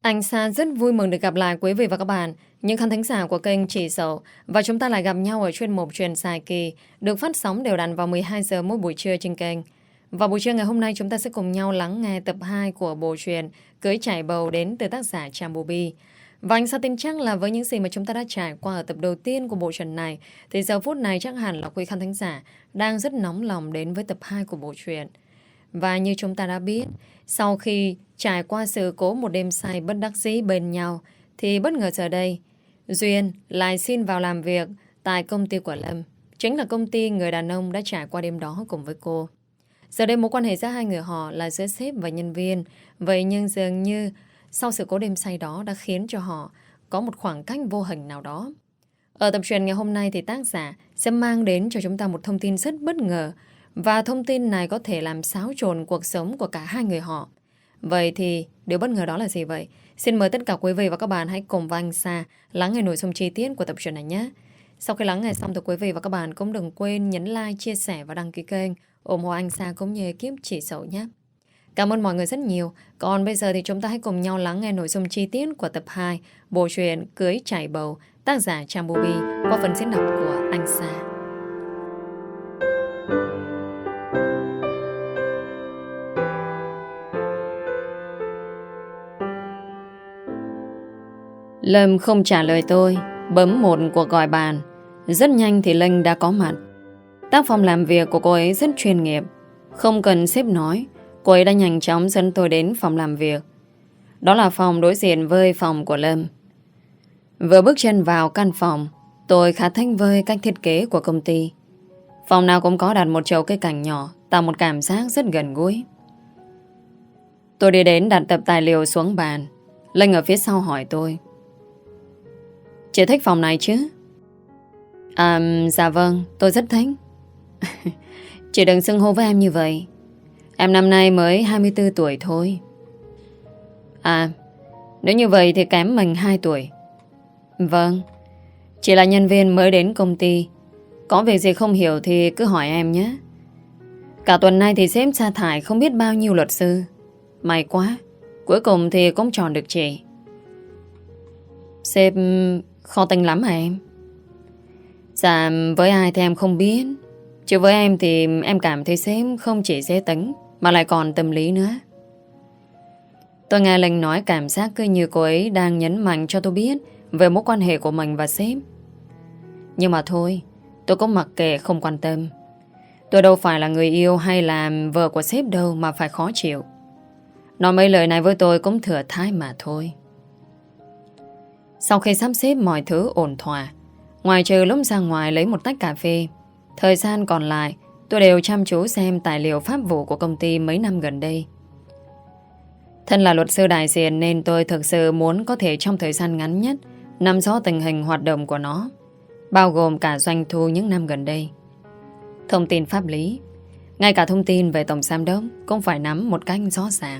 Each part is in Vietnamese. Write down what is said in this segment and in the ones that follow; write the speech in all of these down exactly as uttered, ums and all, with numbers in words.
Anh Sa rất vui mừng được gặp lại quý vị và các bạn, những khán thính giả của kênh Chị Dậu. Và chúng ta lại gặp nhau ở chuyên mục Truyền Dài Kỳ, được phát sóng đều đặn vào mười hai giờ mỗi buổi trưa trên kênh. Và buổi trưa ngày hôm nay chúng ta sẽ cùng nhau lắng nghe tập hai của bộ truyện Cưới Trải Bầu đến từ tác giả Tràm Bù Bi. Và anh Sa tin chắc là với những gì mà chúng ta đã trải qua ở tập đầu tiên của bộ truyện này, thì giờ phút này chắc hẳn là quý khán thính giả đang rất nóng lòng đến với tập hai của bộ truyện. Và như chúng ta đã biết, sau khi trải qua sự cố một đêm say bất đắc dĩ bên nhau, thì bất ngờ giờ đây, Duyên lại xin vào làm việc tại công ty của Lâm. Chính là công ty người đàn ông đã trải qua đêm đó cùng với cô. Giờ đây mối quan hệ giữa hai người họ là giữa sếp và nhân viên. Vậy nhưng dường như sau sự cố đêm say đó đã khiến cho họ có một khoảng cách vô hình nào đó. Ở tập truyện ngày hôm nay thì tác giả sẽ mang đến cho chúng ta một thông tin rất bất ngờ. Và thông tin này có thể làm xáo trộn cuộc sống của cả hai người họ. Vậy thì điều bất ngờ đó là gì vậy? Xin mời tất cả quý vị và các bạn hãy cùng với anh Sa lắng nghe nội dung chi tiết của tập truyện này nhé. Sau khi lắng nghe xong thì quý vị và các bạn cũng đừng quên nhấn like, chia sẻ và đăng ký kênh, ủng hộ anh Sa cũng như ekip Chị Dậu nhé. Cảm ơn mọi người rất nhiều. Còn bây giờ thì chúng ta hãy cùng nhau lắng nghe nội dung chi tiết của tập hai bộ truyện Cưới Trải Bầu, tác giả Tràm Bù Bi qua phần diễn đọc của anh Sa. Lâm không trả lời tôi, bấm một cuộc gọi bàn. Rất nhanh thì Linh đã có mặt. Tác phong làm việc của cô ấy rất chuyên nghiệp. Không cần sếp nói, cô ấy đã nhanh chóng dẫn tôi đến phòng làm việc. Đó là phòng đối diện với phòng của Lâm. Vừa bước chân vào căn phòng, tôi khá thích với cách thiết kế của công ty. Phòng nào cũng có đặt một chậu cây cảnh nhỏ, tạo một cảm giác rất gần gũi. Tôi đi đến đặt tập tài liệu xuống bàn. Linh ở phía sau hỏi tôi: "Chị thích phòng này chứ?" À, dạ vâng, tôi rất thích. Chị đừng xưng hô với em như vậy. Em năm nay mới hai mươi tư tuổi thôi. À, nếu như vậy thì kém mình hai tuổi. Vâng, chị là nhân viên mới đến công ty. Có việc gì không hiểu thì cứ hỏi em nhé. Cả tuần nay thì sếp sa thải không biết bao nhiêu luật sư. May quá, cuối cùng thì cũng chọn được chị. Sếp khó tính lắm hả em? Dạ, với ai thì em không biết. Chứ với em thì em cảm thấy sếp không chỉ dễ tính mà lại còn tâm lý nữa. Tôi nghe Linh nói cảm giác cứ như cô ấy đang nhấn mạnh cho tôi biết về mối quan hệ của mình và sếp. Nhưng mà thôi, tôi cũng mặc kệ không quan tâm. Tôi đâu phải là người yêu hay là vợ của sếp đâu mà phải khó chịu. Nói mấy lời này với tôi cũng thừa thãi mà thôi. Sau khi sắp xếp mọi thứ ổn thỏa, ngoài trừ lúc ra ngoài lấy một tách cà phê, thời gian còn lại tôi đều chăm chú xem tài liệu pháp vụ của công ty mấy năm gần đây. Thân là luật sư đại diện nên tôi thực sự muốn có thể trong thời gian ngắn nhất nắm rõ tình hình hoạt động của nó, bao gồm cả doanh thu những năm gần đây. Thông tin pháp lý, ngay cả thông tin về tổng giám đốc cũng phải nắm một cách rõ ràng.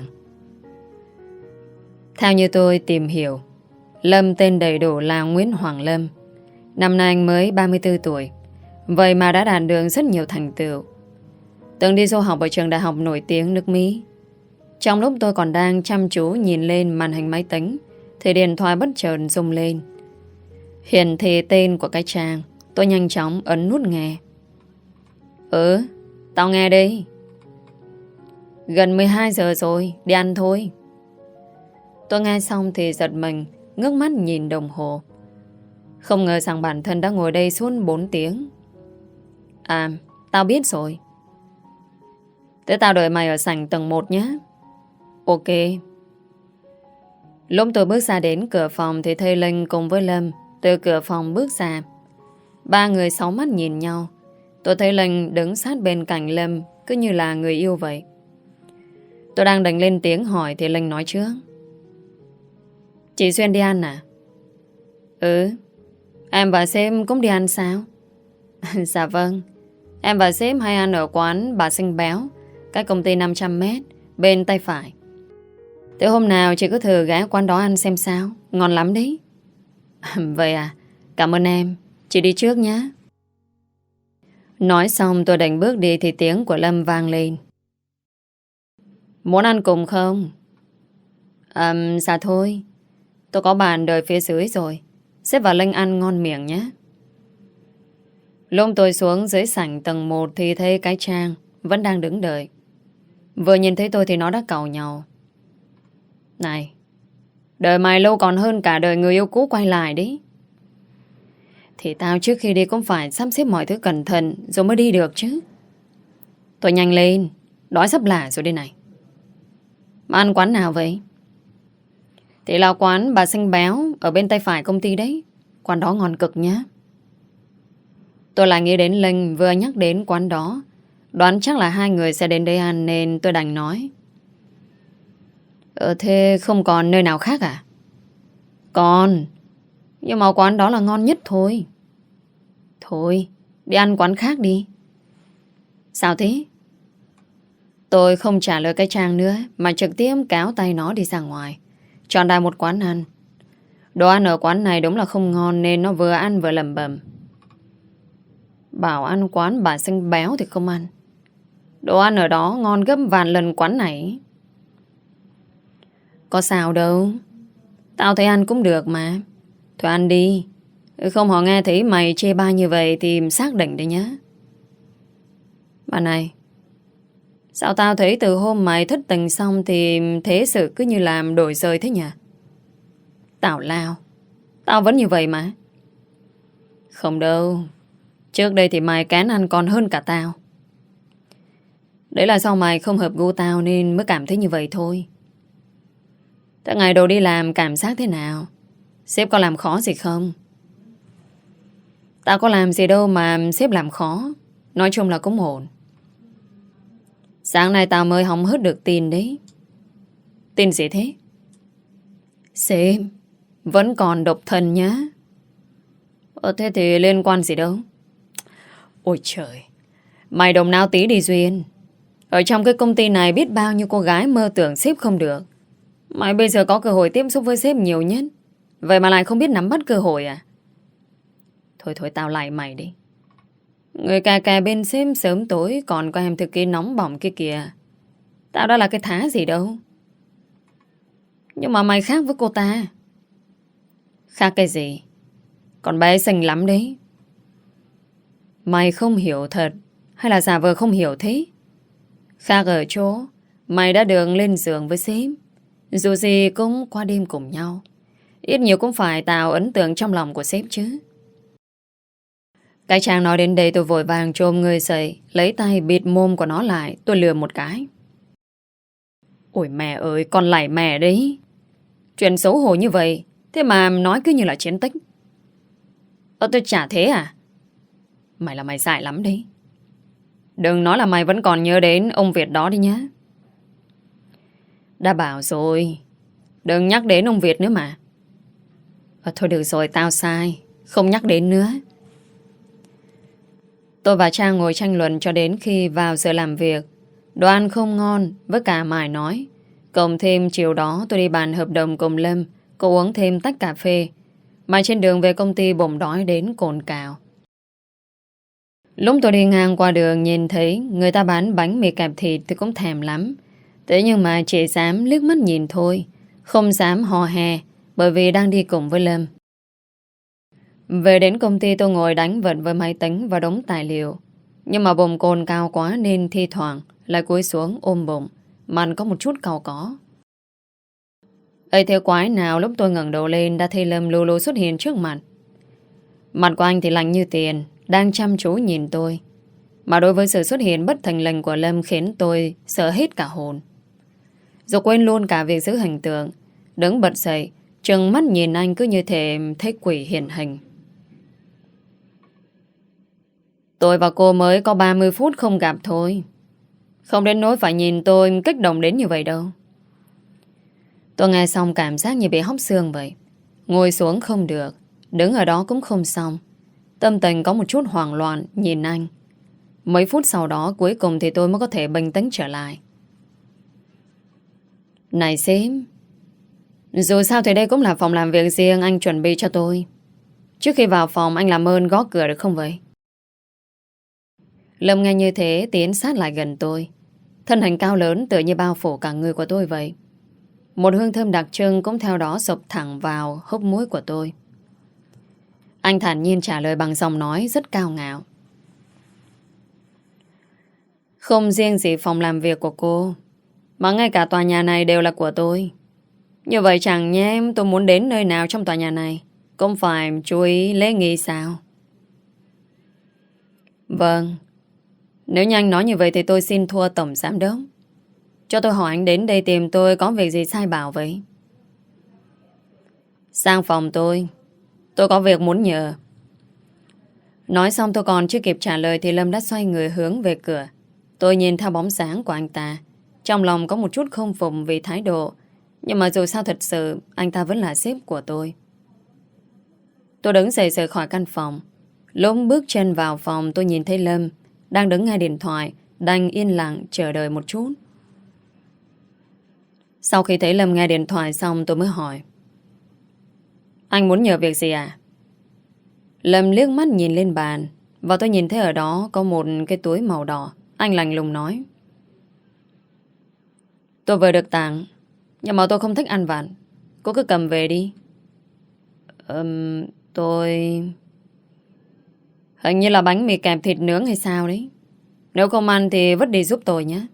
Theo như tôi tìm hiểu, Lâm tên đầy đủ là Nguyễn Hoàng Lâm. Năm nay anh mới ba mươi tư tuổi, vậy mà đã đạt được rất nhiều thành tựu. Từng đi du học ở trường đại học nổi tiếng nước Mỹ. Trong lúc tôi còn đang chăm chú nhìn lên màn hình máy tính thì điện thoại bất chợt rung lên. Hiển thị tên của cái trang. Tôi nhanh chóng ấn nút nghe. Ừ, tao nghe đây. Gần mười hai giờ rồi, đi ăn thôi. Tôi nghe xong thì giật mình, ngước mắt nhìn đồng hồ. Không ngờ rằng bản thân đã ngồi đây suốt bốn tiếng. À, tao biết rồi. Thế tao đợi mày ở sảnh tầng một nhé. Ok. Lúc tôi bước ra đến cửa phòng thì thấy Linh cùng với Lâm từ cửa phòng bước ra. Ba người sáu mắt nhìn nhau. Tôi thấy Linh đứng sát bên cạnh Lâm cứ như là người yêu vậy. Tôi đang định lên tiếng hỏi thì Linh nói trước. Chị Xuyên đi ăn à? Ừ. Em và sếp cũng đi ăn sao? Dạ vâng. Em và sếp hay ăn ở quán Bà Xinh Béo, cách công ty năm trăm mét, bên tay phải. Thế hôm nào chị cứ thử ghé quán đó ăn xem sao. Ngon lắm đấy. Vậy à? Cảm ơn em. Chị đi trước nhé. Nói xong tôi định bước đi thì tiếng của Lâm vang lên. Muốn ăn cùng không? À, dạ thôi. Tôi có bàn đợi phía dưới rồi. Sếp và Linh ăn ngon miệng nhé. Lúc tôi xuống dưới sảnh tầng một thì thấy cái Trang vẫn đang đứng đợi. Vừa nhìn thấy tôi thì nó đã càu nhau. Này, đời mày lâu còn hơn cả đời người yêu cũ quay lại đấy. Thì tao trước khi đi cũng phải sắp xếp mọi thứ cẩn thận rồi mới đi được chứ. Thôi nhanh lên, đói sắp lả rồi đây này. Mà ăn quán nào vậy? Thì là quán bà xinh béo ở bên tay phải công ty đấy. Quán đó ngon cực nhá. Tôi lại nghĩ đến Linh vừa nhắc đến quán đó. Đoán chắc là hai người sẽ đến đây ăn nên tôi đành nói. Ờ thế không còn nơi nào khác à? Còn, nhưng mà quán đó là ngon nhất thôi. Thôi, đi ăn quán khác đi. Sao thế? Tôi không trả lời cái Trang nữa mà trực tiếp cáo tay nó đi ra ngoài. Chọn đại một quán ăn. Đồ ăn ở quán này đúng là không ngon nên nó vừa ăn vừa lẩm bẩm. Bảo ăn quán bà xinh béo thì không ăn. Đồ ăn ở đó ngon gấp vạn lần quán này. Có sao đâu. Tao thấy ăn cũng được mà. Thôi ăn đi. Không họ nghe thấy mày chê bai như vậy thì xác định đấy nhá. Bà này, sao tao thấy từ hôm mày thất tình xong thì thế sự cứ như làm đổi rời thế nhỉ? Tào lao. Tao vẫn như vậy mà. Không đâu. Trước đây thì mày kén ăn còn hơn cả tao. Đấy là do mày không hợp gu tao nên mới cảm thấy như vậy thôi. Thế ngày đầu đi làm cảm giác thế nào? Sếp có làm khó gì không? Tao có làm gì đâu mà sếp làm khó. Nói chung là cũng ổn. Sáng nay tao mới hóng hớt được tin đấy. Tin gì thế? Sếp vẫn còn độc thân nhá. Ờ thế thì liên quan gì đâu. Ôi trời, mày đồng nào tí đi Duyên. Ở trong cái công ty này biết bao nhiêu cô gái mơ tưởng sếp không được. Mày bây giờ có cơ hội tiếp xúc với sếp nhiều nhất. Vậy mà lại không biết nắm bắt cơ hội à? Thôi thôi tao lại mày đi. Người cà cà bên sếp sớm tối còn có em thực ký nóng bỏng kia kìa. Tao đã là cái thá gì đâu. Nhưng mà mày khác với cô ta. Khác cái gì? Con bé xinh lắm đấy. Mày không hiểu thật hay là giả vờ không hiểu thế? Khác ở chỗ mày đã được lên giường với sếp. Dù gì cũng qua đêm cùng nhau. Ít nhiều cũng phải tạo ấn tượng trong lòng của sếp chứ. Cái Trang nói đến đây tôi vội vàng chồm người dậy, lấy tay bịt mồm của nó lại. Tôi lừa một cái. Ôi mẹ ơi, con lải mẹ đấy. Chuyện xấu hổ như vậy thế mà nói cứ như là chiến tích. Ơ tôi chả thế à? Mày là mày dại lắm đấy. Đừng nói là mày vẫn còn nhớ đến ông Việt đó đi nhá. Đã bảo rồi, đừng nhắc đến ông Việt nữa mà. À, thôi được rồi, tao sai. Không nhắc đến nữa. Tôi và Trang ngồi tranh luận cho đến khi vào giờ làm việc. Đồ ăn không ngon, với cả mải nói. Cộng thêm chiều đó tôi đi bàn hợp đồng cùng Lâm. Cô uống thêm tách cà phê. Mà trên đường về công ty bụng đói đến cồn cào. Lúc tôi đi ngang qua đường nhìn thấy người ta bán bánh mì kẹp thịt thì cũng thèm lắm. Thế nhưng mà chỉ dám liếc mắt nhìn thôi. Không dám hò hè bởi vì đang đi cùng với Lâm. Về đến công ty tôi ngồi đánh vật với máy tính và đống tài liệu. Nhưng mà bụng cồn cao quá nên thi thoảng lại cúi xuống ôm bụng. Mặt có một chút cau có. Ây thế quái nào lúc tôi ngẩng đầu lên đã thấy Lâm lù lù xuất hiện trước mặt. Mặt của anh thì lạnh như tiền, đang chăm chú nhìn tôi. Mà đối với sự xuất hiện bất thành lình của Lâm khiến tôi sợ hết cả hồn. Rồi quên luôn cả việc giữ hình tượng. Đứng bật dậy, trừng mắt nhìn anh cứ như thể thấy quỷ hiện hình. Tôi và cô mới có ba mươi phút không gặp thôi. Không đến nỗi phải nhìn tôi kích động đến như vậy đâu. Tôi nghe xong cảm giác như bị hóc xương vậy. Ngồi xuống không được, đứng ở đó cũng không xong. Tâm tình có một chút hoảng loạn nhìn anh. Mấy phút sau đó cuối cùng thì tôi mới có thể bình tĩnh trở lại. Này sếp, dù sao thì đây cũng là phòng làm việc riêng anh chuẩn bị cho tôi. Trước khi vào phòng anh làm ơn gõ cửa được không vậy? Lâm nghe như thế tiến sát lại gần tôi. Thân hình cao lớn tựa như bao phủ cả người của tôi vậy. Một hương thơm đặc trưng cũng theo đó sộc thẳng vào hốc mũi của tôi. Anh thản nhiên trả lời bằng giọng nói rất cao ngạo. Không riêng gì phòng làm việc của cô, mà ngay cả tòa nhà này đều là của tôi. Như vậy chẳng nhé tôi muốn đến nơi nào trong tòa nhà này cũng phải chú ý lễ nghi sao? Vâng. Nếu như anh nói như vậy thì tôi xin thua tổng giám đốc. Cho tôi hỏi anh đến đây tìm tôi có việc gì sai bảo vậy? Sang phòng tôi, tôi có việc muốn nhờ. Nói xong tôi còn chưa kịp trả lời thì Lâm đã xoay người hướng về cửa. Tôi nhìn theo bóng sáng của anh ta, trong lòng có một chút không phục vì thái độ. Nhưng mà dù sao thật sự anh ta vẫn là sếp của tôi. Tôi đứng dậy rời khỏi căn phòng. Lúc bước chân vào phòng tôi nhìn thấy Lâm đang đứng nghe điện thoại, đành yên lặng chờ đợi một chút. Sau khi thấy Lâm nghe điện thoại xong tôi mới hỏi: Anh muốn nhờ việc gì à? Lâm liếc mắt nhìn lên bàn và tôi nhìn thấy ở đó có một cái túi màu đỏ. Anh lạnh lùng nói: Tôi vừa được tặng, nhưng mà tôi không thích ăn vặt. Cô cứ cầm về đi. Ừm, tôi... Hình như là bánh mì kẹp thịt nướng hay sao đấy. Nếu không ăn thì vứt đi giúp tôi nhé.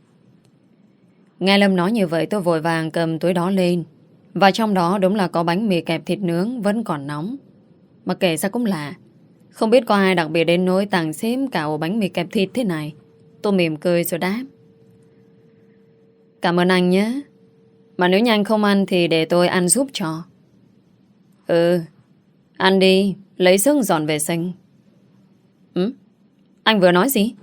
Nghe Lâm nói như vậy tôi vội vàng cầm túi đó lên. Và trong đó đúng là có bánh mì kẹp thịt nướng vẫn còn nóng. Mà kể ra cũng lạ, không biết có ai đặc biệt đến nỗi tặng xếp cả ổ bánh mì kẹp thịt thế này. Tôi mỉm cười rồi đáp: Cảm ơn anh nhé. Mà nếu như anh không ăn thì để tôi ăn giúp cho. Ừ, ăn đi, lấy sức dọn vệ sinh. Ừ? Anh vừa nói gì?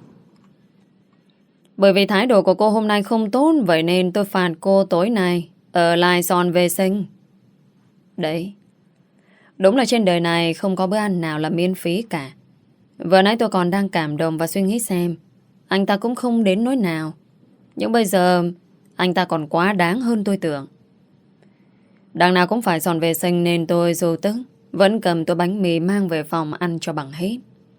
Bởi vì thái độ của cô hôm nay không tốt, vậy nên tôi phạt cô tối nay ở lại dọn vệ sinh. Đấy, đúng là trên đời này không có bữa ăn nào là miễn phí cả. Vừa nãy tôi còn đang cảm động và suy nghĩ xem anh ta cũng không đến nỗi nào. Nhưng bây giờ anh ta còn quá đáng hơn tôi tưởng. Đằng nào cũng phải dọn vệ sinh nên tôi dù tức vẫn cầm tô bánh mì mang về phòng ăn cho bằng hết.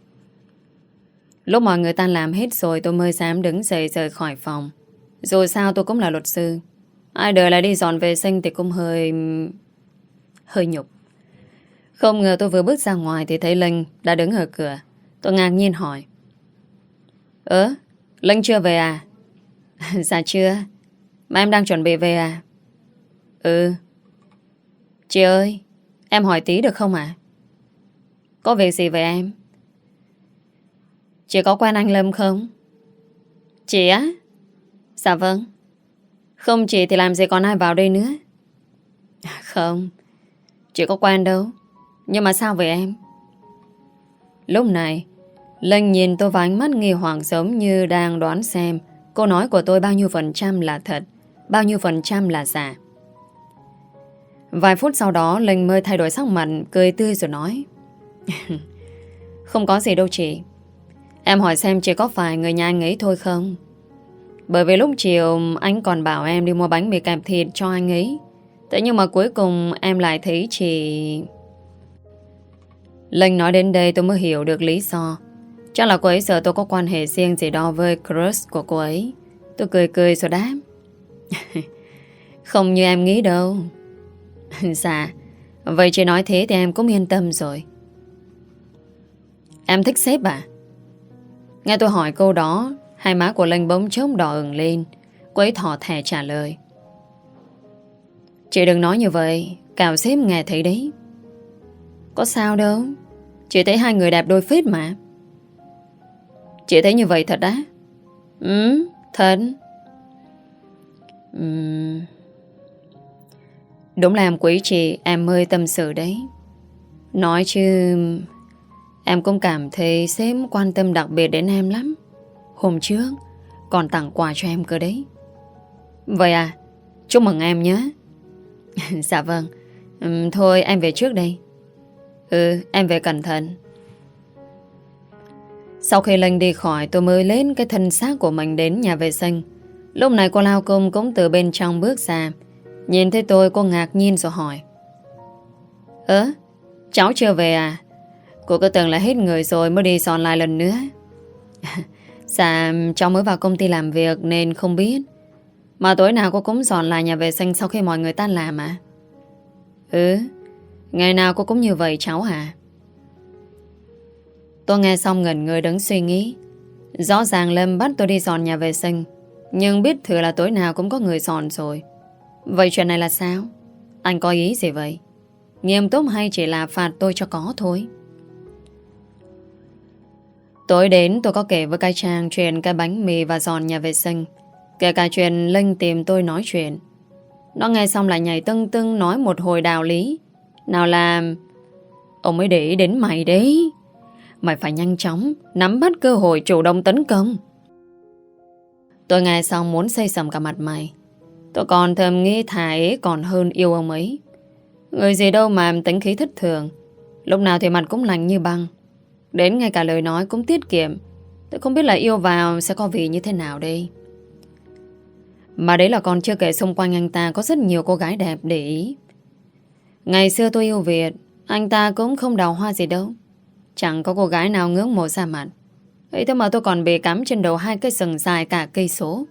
Lúc mọi người tan làm hết rồi tôi mới dám đứng dậy rời khỏi phòng. Dù sao tôi cũng là luật sư, ai đời lại đi dọn vệ sinh thì cũng hơi... hơi nhục. Không ngờ tôi vừa bước ra ngoài thì thấy Linh đã đứng ở cửa. Tôi ngạc nhiên hỏi: Ơ, Linh chưa về à? Dạ chưa. Mà em đang chuẩn bị về à? Ừ. Chị ơi, em hỏi tí được không ạ? Có việc gì vậy em? Chị có quen anh Lâm không? Chị á? Dạ vâng. Không chị thì làm gì còn ai vào đây nữa? Không, chị có quen đâu. Nhưng mà sao vậy em? Lúc này Linh nhìn tôi với ánh mắt nghi hoặc, giống như đang đoán xem câu nói của tôi bao nhiêu phần trăm là thật, bao nhiêu phần trăm là giả. Vài phút sau đó Linh mới thay đổi sắc mặt, cười tươi rồi nói: Không có gì đâu chị. Em hỏi xem chị có phải người nhà anh ấy thôi không? Bởi vì lúc chiều anh còn bảo em đi mua bánh mì kẹp thịt cho anh ấy. Thế nhưng mà cuối cùng em lại thấy chị... Linh nói đến đây tôi mới hiểu được lý do. Chắc là cô ấy sợ tôi có quan hệ riêng gì đó với crush của cô ấy. Tôi cười cười rồi đáp: Không như em nghĩ đâu. Dạ, vậy chị nói thế thì em cũng yên tâm rồi. Em thích sếp à? Nghe tôi hỏi câu đó, hai má của Linh bỗng chốc đỏ ửng lên. Cô ấy thỏ thẻ trả lời: Chị đừng nói như vậy, cào sếp nghe thấy đấy. Có sao đâu, chị thấy hai người đẹp đôi phết mà. Chị thấy như vậy thật á? Ừ, thật. Ừ. Đúng là em quý chị, em mới tâm sự đấy. Nói chứ em cũng cảm thấy sếp quan tâm đặc biệt đến em lắm. Hôm trước còn tặng quà cho em cơ đấy. Vậy à, chúc mừng em nhé. Dạ vâng. ừ, Thôi em về trước đây. Ừ, em về cẩn thận. Sau khi Linh đi khỏi tôi mới lên cái thân xác của mình đến nhà vệ sinh. Lúc này cô lao công cũng từ bên trong bước ra. Nhìn thấy tôi cô ngạc nhiên rồi hỏi: Ơ, cháu chưa về à? Cô cứ tưởng là hết người rồi mới đi dọn lại lần nữa. Dạ, cháu mới vào công ty làm việc nên không biết. Mà tối nào cô cũng dọn lại nhà vệ sinh sau khi mọi người tan làm à? Ừ, ngày nào cô cũng như vậy cháu hả? Tôi nghe xong ngẩn người đứng suy nghĩ. Rõ ràng Lâm bắt tôi đi dọn nhà vệ sinh, nhưng biết thừa là tối nào cũng có người dọn rồi. Vậy chuyện này là sao? Anh có ý gì vậy? Nghiêm túc hay chỉ là phạt tôi cho có thôi? Tối đến tôi có kể với cái Trang chuyện cái bánh mì và dọn nhà vệ sinh, kể cả chuyện Linh tìm tôi nói chuyện. Nó nghe xong lại nhảy tưng tưng nói một hồi đạo lý. Nào là ông mới để ý đến mày đấy. Mày phải nhanh chóng nắm bắt cơ hội chủ động tấn công. Tôi nghe xong muốn xây sầm cả mặt mày. Tôi còn thầm nghĩ thà ấy còn hơn yêu ông ấy. Người gì đâu mà tính khí thất thường, lúc nào thì mặt cũng lạnh như băng, đến ngay cả lời nói cũng tiết kiệm. Tôi không biết là yêu vào sẽ có vị như thế nào đây. Mà đấy là còn chưa kể xung quanh anh ta có rất nhiều cô gái đẹp để ý. Ngày xưa tôi yêu Việt, anh ta cũng không đào hoa gì đâu, chẳng có cô gái nào ngưỡng mộ ra mặt. Ấy thế mà tôi còn bị cắm trên đầu hai cái sừng dài cả cây số.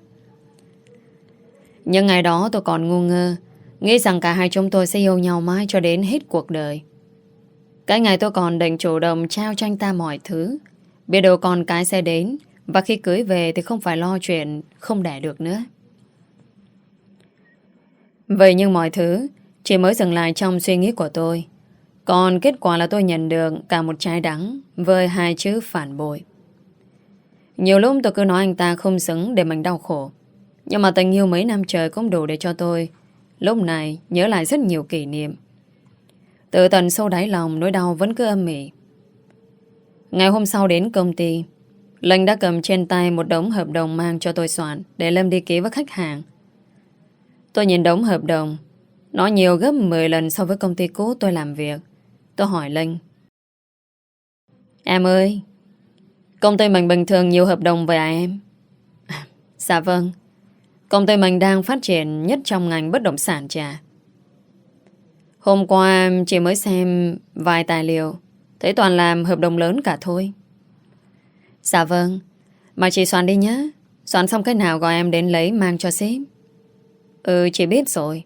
Nhưng ngày đó tôi còn ngu ngơ, nghĩ rằng cả hai chúng tôi sẽ yêu nhau mãi cho đến hết cuộc đời. Cái ngày tôi còn định chủ động trao cho anh ta mọi thứ, biết đâu con cái sẽ đến, và khi cưới về thì không phải lo chuyện không đẻ được nữa. Vậy nhưng mọi thứ chỉ mới dừng lại trong suy nghĩ của tôi. Còn kết quả là tôi nhận được cả một trái đắng với hai chữ phản bội. Nhiều lúc tôi cứ nói anh ta không xứng để mình đau khổ, nhưng mà tình yêu mấy năm trời cũng đủ để cho tôi lúc này nhớ lại rất nhiều kỷ niệm. Từ tận sâu đáy lòng nỗi đau vẫn cứ âm ỉ. Ngày hôm sau đến công ty, Linh đã cầm trên tay một đống hợp đồng mang cho tôi soạn để Lâm đi ký với khách hàng. Tôi nhìn đống hợp đồng, nó nhiều gấp mười lần so với công ty cũ tôi làm việc. Tôi hỏi Linh: Em ơi, công ty mình bình thường nhiều hợp đồng vậy à em? Dạ vâng, công ty mình đang phát triển nhất trong ngành bất động sản trà. Hôm qua chị mới xem vài tài liệu, thấy toàn làm hợp đồng lớn cả thôi. Dạ vâng, mà chị soạn đi nhé. Soạn xong cái nào gọi em đến lấy mang cho sếp. Ừ, chị biết rồi.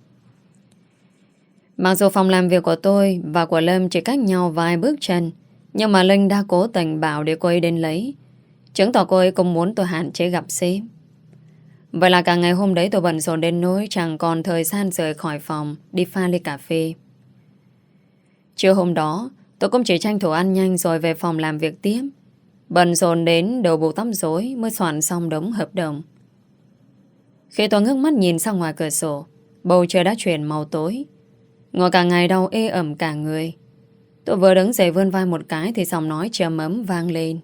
Mặc dù phòng làm việc của tôi và của Lâm chỉ cách nhau vài bước chân, nhưng mà Linh đã cố tình bảo để cô ấy đến lấy, chứng tỏ cô ấy cũng muốn tôi hạn chế gặp sếp. Vậy là cả ngày hôm đấy tôi bận rộn đến nỗi chẳng còn thời gian rời khỏi phòng đi pha ly cà phê. Trưa hôm đó tôi cũng chỉ tranh thủ ăn nhanh rồi về phòng làm việc tiếp. Bận rộn đến đầu bù tóc rối mới soạn xong đống hợp đồng. Khi tôi ngước mắt nhìn sang ngoài cửa sổ, bầu trời đã chuyển màu tối. Ngồi cả ngày đau ê ẩm cả người. Tôi vừa đứng dậy vươn vai một cái thì giọng nói trầm ấm vang lên.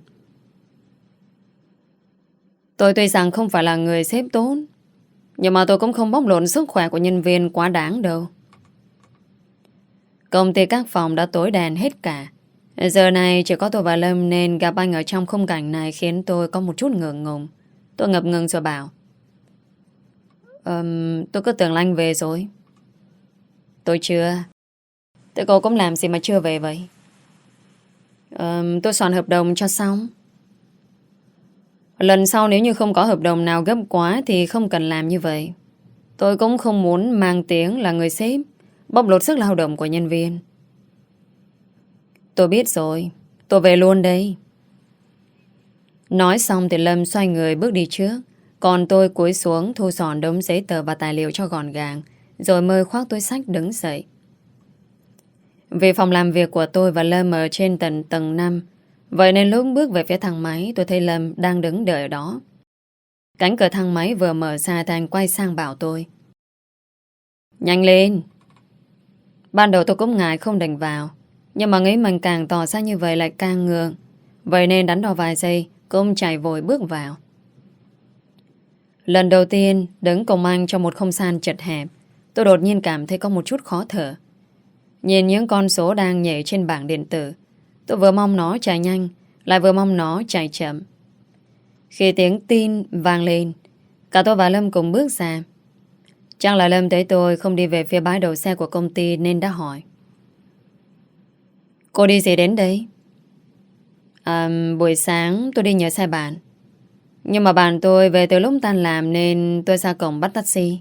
Tôi tuy rằng không phải là người sếp tốt, nhưng mà tôi cũng không bóc lột sức khỏe của nhân viên quá đáng đâu. Công ty các phòng đã tối đèn hết cả. Giờ này chỉ có tôi và Lâm, nên gặp anh ở trong khung cảnh này khiến tôi có một chút ngượng ngùng. Tôi ngập ngừng rồi bảo: um, Tôi cứ tưởng là anh về rồi. Tôi chưa. Thế cô cũng làm gì mà chưa về vậy? um, Tôi soạn hợp đồng cho xong. Lần sau nếu như không có hợp đồng nào gấp quá thì không cần làm như vậy. Tôi cũng không muốn mang tiếng là người sếp bóc lột sức lao động của nhân viên. Tôi biết rồi, tôi về luôn đây. Nói xong thì Lâm xoay người bước đi trước, còn tôi cúi xuống thu dọn đống giấy tờ và tài liệu cho gọn gàng, rồi mới khoác túi xách đứng dậy. Vì phòng làm việc của tôi và Lâm ở trên tầng tầng năm, vậy nên lúc bước về phía thang máy, tôi thấy Lâm đang đứng đợi ở đó. Cánh cửa thang máy vừa mở ra thì anh quay sang bảo tôi: Nhanh lên. Ban đầu tôi cũng ngại không định vào, nhưng mà nghĩ mình càng tỏ ra như vậy lại càng ngượng. Vậy nên đắn đo vài giây cũng chạy vội bước vào. Lần đầu tiên đứng cùng anh trong một không gian chật hẹp, tôi đột nhiên cảm thấy có một chút khó thở. Nhìn những con số đang nhảy trên bảng điện tử, tôi vừa mong nó chạy nhanh, lại vừa mong nó chạy chậm. Khi tiếng tin vang lên, cả tôi và Lâm cùng bước ra. Chắc là Lâm thấy tôi không đi về phía bãi đậu xe của công ty nên đã hỏi: Cô đi gì đến đây? À, buổi sáng tôi đi nhờ xe bạn. Nhưng mà bạn tôi về từ lúc tan làm nên tôi ra cổng bắt taxi.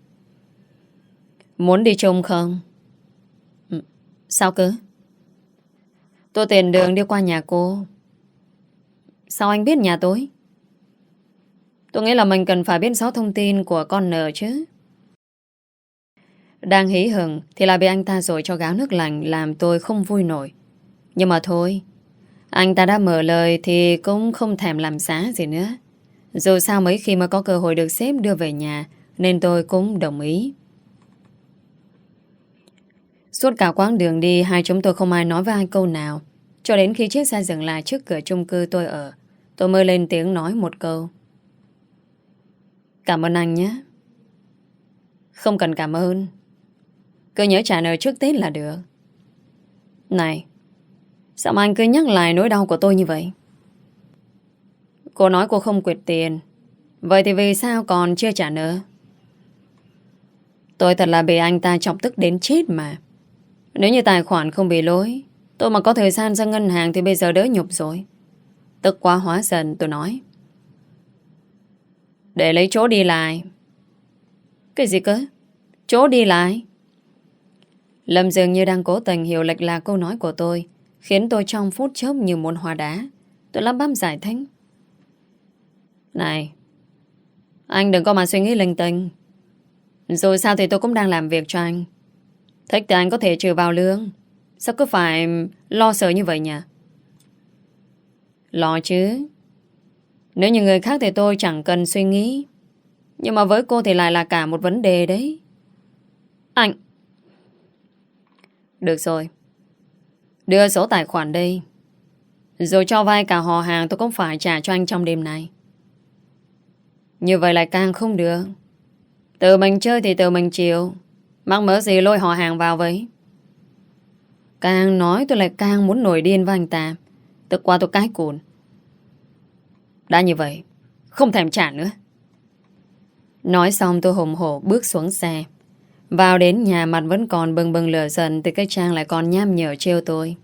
Muốn đi chung không? Ừ, sao cứ? Tôi tiền đường đi qua nhà cô. Sao anh biết nhà tôi? Tôi nghĩ là mình cần phải biết rõ thông tin của con nợ chứ. Đang hí hửng thì là bị anh ta rồi cho gáo nước lạnh làm tôi không vui nổi. Nhưng mà thôi, anh ta đã mở lời thì cũng không thèm làm giá gì nữa. Dù sao mấy khi mà có cơ hội được sếp đưa về nhà nên tôi cũng đồng ý. Suốt cả quãng đường đi, hai chúng tôi không ai nói với ai câu nào. Cho đến khi chiếc xe dừng lại trước cửa chung cư tôi ở, tôi mới lên tiếng nói một câu. Cảm ơn anh nhé. Không cần cảm ơn. Cứ nhớ trả nợ trước Tết là được. Này, sao mà anh cứ nhắc lại nỗi đau của tôi như vậy? Cô nói cô không quyệt tiền. Vậy thì vì sao còn chưa trả nợ? Tôi thật là bị anh ta chọc tức đến chết mà. Nếu như tài khoản không bị lỗi, tôi mà có thời gian ra ngân hàng thì bây giờ đỡ nhục rồi. Tức quá hóa giận tôi nói. Để lấy chỗ đi lại. Cái gì cơ? Chỗ đi lại? Lâm dường như đang cố tình hiểu lệch lạc câu nói của tôi, khiến tôi trong phút chốc như muốn hóa đá. Tôi lắp bắp giải thích. Này, anh đừng có mà suy nghĩ linh tinh. Dù sao thì tôi cũng đang làm việc cho anh. Thích thì anh có thể trừ vào lương. Sao cứ phải lo sợ như vậy nhỉ? Lo chứ. Nếu như người khác thì tôi chẳng cần suy nghĩ. Nhưng mà với cô thì lại là cả một vấn đề đấy. Anh. Được rồi. Đưa số tài khoản đây. Rồi cho vay cả họ hàng tôi cũng phải trả cho anh trong đêm này. Như vậy lại càng không được. Tự mình chơi thì tự mình chịu. Mắc mớ gì lôi họ hàng vào vậy? Càng nói tôi lại càng muốn nổi điên với anh ta. Tức qua tôi cái cùn. Đã như vậy, không thèm trả nữa. Nói xong tôi hùng hổ bước xuống xe. Vào đến nhà mặt vẫn còn bừng bừng lửa giận thì cái Trang lại còn nham nhở trêu tôi.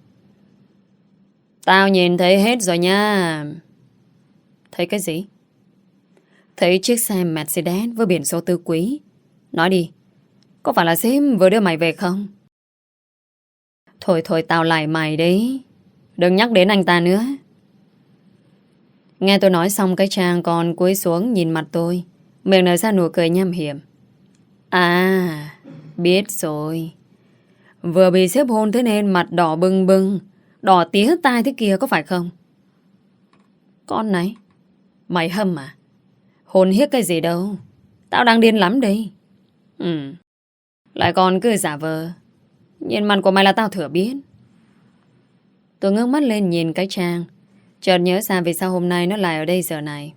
Tao nhìn thấy hết rồi nha. Thấy cái gì? Thấy chiếc xe Mercedes với biển số tư quý. Nói đi, có phải là sếp vừa đưa mày về không? Thôi thôi tao lại mày đấy. Đừng nhắc đến anh ta nữa. Nghe tôi nói xong cái Trang còn cúi xuống nhìn mặt tôi, miệng nở ra nụ cười nham hiểm. À, biết rồi. Vừa bị sếp hôn thế nên mặt đỏ bừng bừng, đỏ tía tai thế kia có phải không? Con này, mày hâm à? Hôn hiếc cái gì đâu. Tao đang điên lắm đây. Ừ, lại còn cứ giả vờ. Nhìn mặt của mày là tao thừa biết. Tôi ngước mắt lên nhìn cái Trang, chợt nhớ ra vì sao hôm nay nó lại ở đây giờ này.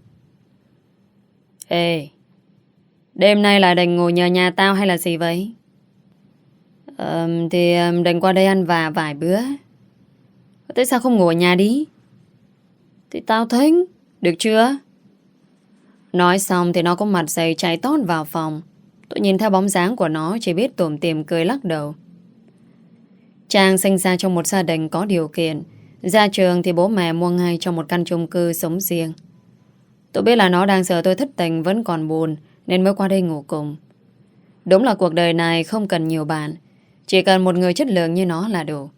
Ê, đêm nay là định ngồi nhờ nhà tao hay là gì vậy? Ờ, thì định qua đây ăn vạ vài bữa. Tại sao không ngồi ở nhà đi? Thì tao thích. Được chưa? Nói xong thì nó có mặt dày chạy tót vào phòng. Tôi nhìn theo bóng dáng của nó chỉ biết tủm tỉm cười lắc đầu. Trang sinh ra trong một gia đình có điều kiện. Ra trường thì bố mẹ mua ngay cho một căn chung cư sống riêng. Tôi biết là nó đang sợ tôi thất tình vẫn còn buồn nên mới qua đây ngủ cùng. Đúng là cuộc đời này không cần nhiều bạn, chỉ cần một người chất lượng như nó là đủ.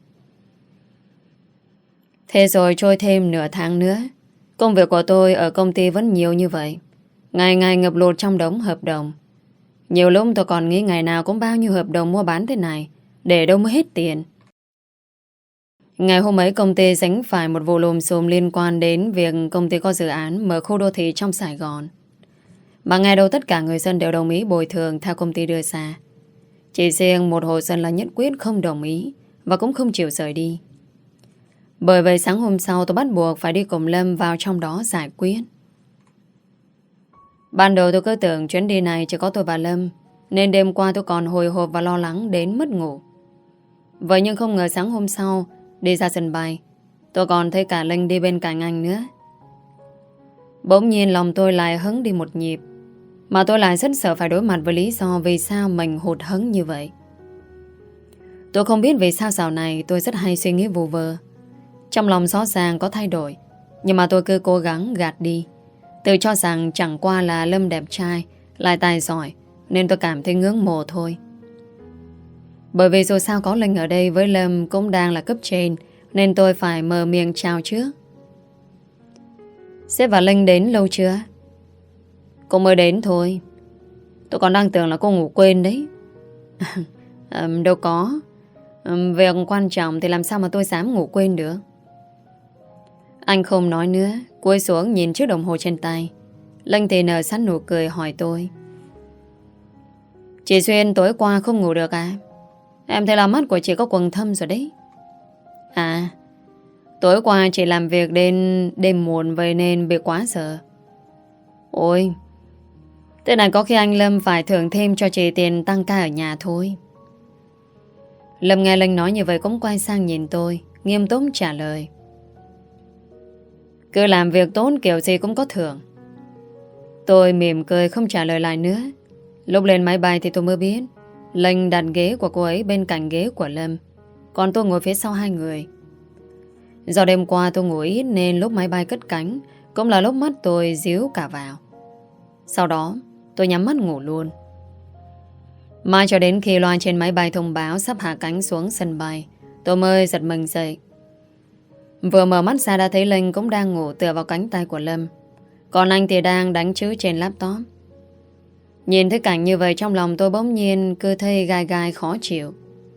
Thế rồi trôi thêm nửa tháng nữa. Công việc của tôi ở công ty vẫn nhiều như vậy. Ngày ngày ngập lụt trong đống hợp đồng. Nhiều lúc tôi còn nghĩ ngày nào cũng bao nhiêu hợp đồng mua bán thế này, để đâu mới hết tiền. Ngày hôm ấy công ty dính phải một vụ lùm xùm liên quan đến việc công ty có dự án mở khu đô thị trong Sài Gòn. Mà ngày đầu tất cả người dân đều đồng ý bồi thường theo công ty đưa ra. Chỉ riêng một hộ dân là nhất quyết không đồng ý và cũng không chịu rời đi. Bởi vậy sáng hôm sau tôi bắt buộc phải đi cùng Lâm vào trong đó giải quyết. Ban đầu tôi cứ tưởng chuyến đi này chỉ có tôi và Lâm, nên đêm qua tôi còn hồi hộp và lo lắng đến mất ngủ. Vậy nhưng không ngờ sáng hôm sau đi ra sân bay, tôi còn thấy cả Linh đi bên cạnh anh nữa. Bỗng nhiên lòng tôi lại hững đi một nhịp. Mà tôi lại rất sợ phải đối mặt với lý do vì sao mình hụt hẫng như vậy. Tôi không biết vì sao dạo này tôi rất hay suy nghĩ vù vơ. Trong lòng rõ ràng có thay đổi, nhưng mà tôi cứ cố gắng gạt đi. Tự cho rằng chẳng qua là Lâm đẹp trai, lại tài giỏi, nên tôi cảm thấy ngưỡng mộ thôi. Bởi vì dù sao có Linh ở đây với Lâm cũng đang là cấp trên, nên tôi phải mở miệng chào trước. Sếp và Linh đến lâu chưa? Cô mới đến thôi. Tôi còn đang tưởng là cô ngủ quên đấy. um, Đâu có. um, Việc quan trọng thì làm sao mà tôi dám ngủ quên được. Anh không nói nữa, cúi xuống nhìn chiếc đồng hồ trên tay. Linh thì nở sẵn nụ cười hỏi tôi: Chị Xuyên tối qua không ngủ được à? Em thấy là mắt của chị có quầng thâm rồi đấy. À, tối qua chị làm việc đến đêm muộn, vậy nên bị quá sợ. Ôi, thế này có khi anh Lâm phải thưởng thêm cho chị tiền tăng ca ở nhà thôi. Lâm nghe Linh nói như vậy cũng quay sang nhìn tôi, nghiêm túc trả lời: Cứ làm việc tốt kiểu gì cũng có thưởng. Tôi mỉm cười không trả lời lại nữa. Lúc lên máy bay thì tôi mới biết Linh đặt ghế của cô ấy bên cạnh ghế của Lâm, còn tôi ngồi phía sau hai người. Do đêm qua tôi ngủ ít nên lúc máy bay cất cánh cũng là lúc mắt tôi díu cả vào. Sau đó tôi nhắm mắt ngủ luôn. Mai cho đến khi loa trên máy bay thông báo sắp hạ cánh xuống sân bay, tôi mới giật mình dậy. Vừa mở mắt ra đã thấy Linh cũng đang ngủ tựa vào cánh tay của Lâm, còn anh thì đang đánh chữ trên laptop. Nhìn thấy cảnh như vậy trong lòng tôi bỗng nhiên cứ thấy gai gai khó chịu.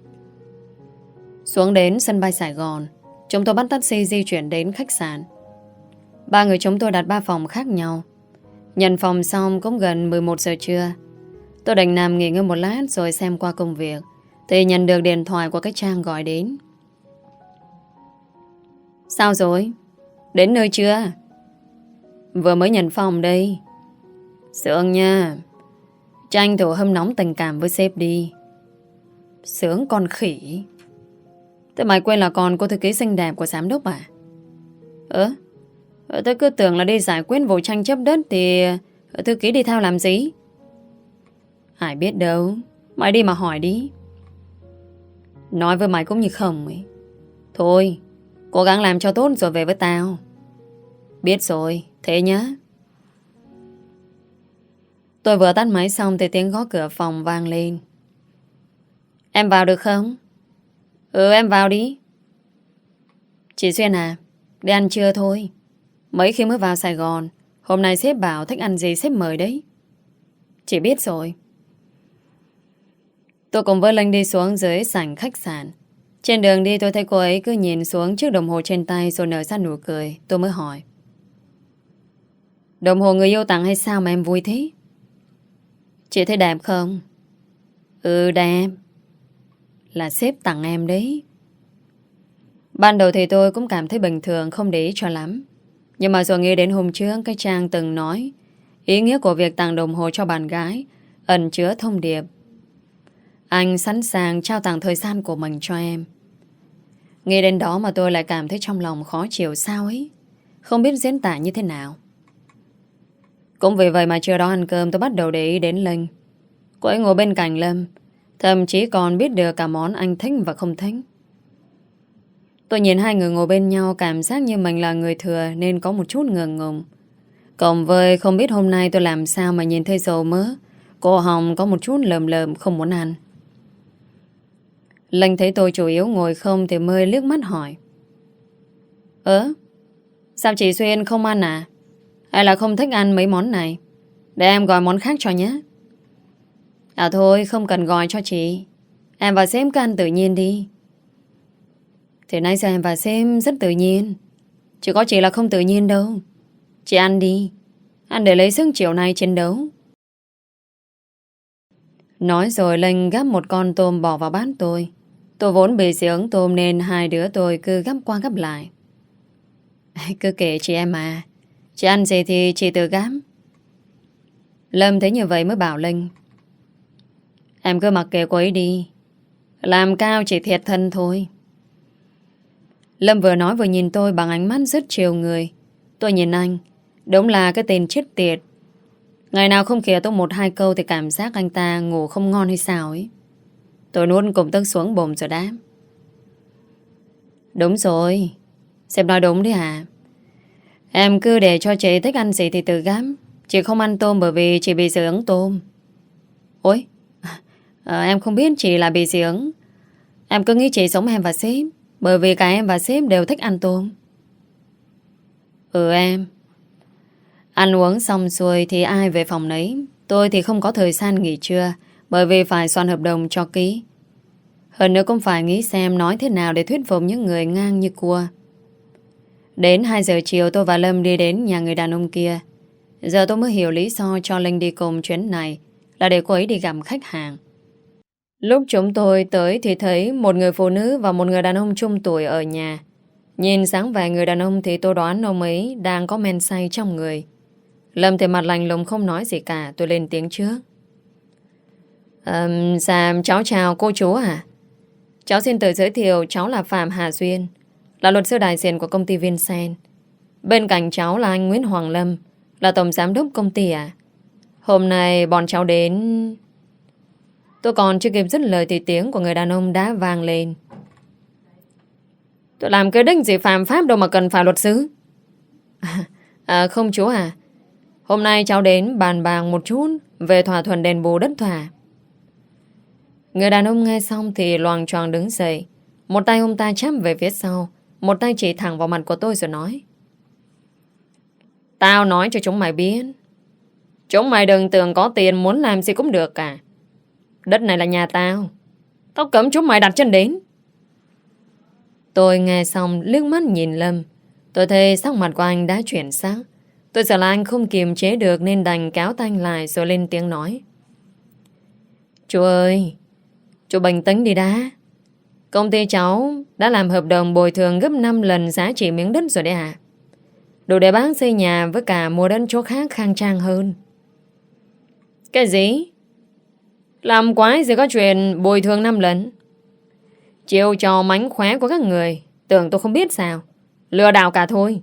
Xuống đến sân bay Sài Gòn, chúng tôi bắt taxi di chuyển đến khách sạn. Ba người chúng tôi đặt ba phòng khác nhau. Nhận phòng xong cũng gần mười một giờ trưa. Tôi đành nằm nghỉ ngơi một lát rồi xem qua công việc, thì nhận được điện thoại của cái Trang gọi đến. Sao rồi? Đến nơi chưa? Vừa mới nhận phòng đây. Sướng nha. Tranh thủ hâm nóng tình cảm với sếp đi. Sướng con khỉ. Thế mày quên là con cô thư ký xinh đẹp của giám đốc à? Ơ? Ờ, tôi cứ tưởng là đi giải quyết vụ tranh chấp đất thì thư ký đi theo làm gì? Ai biết đâu. Mày đi mà hỏi đi. Nói với mày cũng như không ấy. Thôi, cố gắng làm cho tốt rồi về với tao. Biết rồi, thế nhá. Tôi vừa tắt máy xong thì tiếng gõ cửa phòng vang lên. Em vào được không? Ừ, em vào đi. Chị Xuyên à, đi ăn trưa thôi. Mấy khi mới vào Sài Gòn, hôm nay sếp bảo thích ăn gì sếp mời đấy. Chị biết rồi. Tôi cùng với Linh đi xuống dưới sảnh khách sạn. Trên đường đi tôi thấy cô ấy cứ nhìn xuống chiếc đồng hồ trên tay rồi nở ra nụ cười. Tôi mới hỏi: Đồng hồ người yêu tặng hay sao mà em vui thế? Chị thấy đẹp không? Ừ, đẹp. Là sếp tặng em đấy. Ban đầu thì tôi cũng cảm thấy bình thường, không để ý cho lắm. Nhưng mà rồi nghĩ đến hôm trước cái Trang từng nói ý nghĩa của việc tặng đồng hồ cho bạn gái ẩn chứa thông điệp: anh sẵn sàng trao tặng thời gian của mình cho em. Nghĩ đến đó mà tôi lại cảm thấy trong lòng khó chịu sao ấy, không biết diễn tả như thế nào. Cũng vì vậy mà trưa đó ăn cơm tôi bắt đầu để ý đến Linh. Cô ấy ngồi bên cạnh Lâm, thậm chí còn biết được cả món anh thích và không thích. Tôi nhìn hai người ngồi bên nhau cảm giác như mình là người thừa nên có một chút ngượng ngùng. Cộng với không biết hôm nay tôi làm sao mà nhìn thấy dầu mỡ, cổ họng có một chút lờm lờm không muốn ăn. Linh thấy tôi chủ yếu ngồi không thì mới liếc mắt hỏi: Ơ, sao chị Xuyên không ăn à? Hay là không thích ăn mấy món này? Để em gọi món khác cho nhé. À thôi, không cần gọi cho chị. Em và sếp cứ ăn tự nhiên đi. Thế nay giờ em và sếp rất tự nhiên. Chỉ có chị là không tự nhiên đâu. Chị ăn đi. Ăn để lấy sức chiều nay chiến đấu. Nói rồi Linh gắp một con tôm bỏ vào bát tôi. Tôi vốn bị dị ứng tôm nên hai đứa tôi cứ gắp qua gắp lại. Cứ kể chị em mà. Chị ăn gì thì chị tự gắp. Lâm thấy như vậy mới bảo Linh: Em cứ mặc kệ cô ấy đi. Làm cao chỉ thiệt thân thôi. Lâm vừa nói vừa nhìn tôi bằng ánh mắt rất chiều người. Tôi nhìn anh, đúng là cái tên chết tiệt. Ngày nào không khỉa tôi một hai câu thì cảm giác anh ta ngủ không ngon hay sao ấy. Tôi nuốt cụm tức xuống bụng rồi đáp: Đúng rồi. Sếp nói đúng đấy à? Em cứ để cho chị thích ăn gì thì tự gắp. Chị không ăn tôm bởi vì chị bị dị ứng tôm. Ôi, à, em không biết chị là bị dị ứng. Em cứ nghĩ chị giống em và sếp, bởi vì cả em và sếp đều thích ăn tôm. Ừ em. Ăn uống xong xuôi thì ai về phòng nấy. Tôi thì không có thời gian nghỉ trưa, bởi vì phải soạn hợp đồng cho ký. Hơn nữa cũng phải nghĩ xem nói thế nào để thuyết phục những người ngang như cua. Đến hai giờ chiều tôi và Lâm đi đến nhà người đàn ông kia. Giờ tôi mới hiểu lý do cho Linh đi cùng chuyến này là để cô ấy đi gặp khách hàng. Lúc chúng tôi tới thì thấy một người phụ nữ và một người đàn ông trung tuổi ở nhà. Nhìn dáng vẻ người đàn ông thì tôi đoán ông ấy đang có men say trong người. Lâm thì mặt lạnh lùng không nói gì cả. Tôi lên tiếng trước. um, Dạ cháu chào cô chú à. Cháu xin tự giới thiệu, cháu là Phạm Hà Duyên, là luật sư đại diện của công ty Vincent. Bên cạnh cháu là anh Nguyễn Hoàng Lâm, là tổng giám đốc công ty à. Hôm nay bọn cháu đến... Tôi còn chưa kịp dứt lời thì tiếng của người đàn ông đã vang lên. Tôi làm cái đinh gì phạm pháp đâu mà cần phải luật sư. À, à, không chú à. Hôm nay cháu đến bàn bạc một chút về thỏa thuận đền bù đất thỏa. Người đàn ông nghe xong thì loằng choàng đứng dậy. Một tay ông ta chắp về phía sau, một tay chỉ thẳng vào mặt của tôi rồi nói. Tao nói cho chúng mày biết, chúng mày đừng tưởng có tiền muốn làm gì cũng được cả. Đất này là nhà tao. Tao cấm chúng mày đặt chân đến. Tôi nghe xong liếc mắt nhìn Lâm. Tôi thấy sắc mặt của anh đã chuyển sắc. Tôi sợ là anh không kiềm chế được nên đành kéo tay anh lại rồi lên tiếng nói. Chú ơi, chú bình tĩnh đi đã. Công ty cháu đã làm hợp đồng bồi thường gấp năm lần giá trị miếng đất rồi đấy à. Đủ để bác xây nhà với cả mua đất chỗ khác khang trang hơn. Cái gì? Làm quái gì có chuyện bồi thường năm lần. Chiêu trò mánh khóe của các người, tưởng tôi không biết sao. Lừa đảo cả thôi.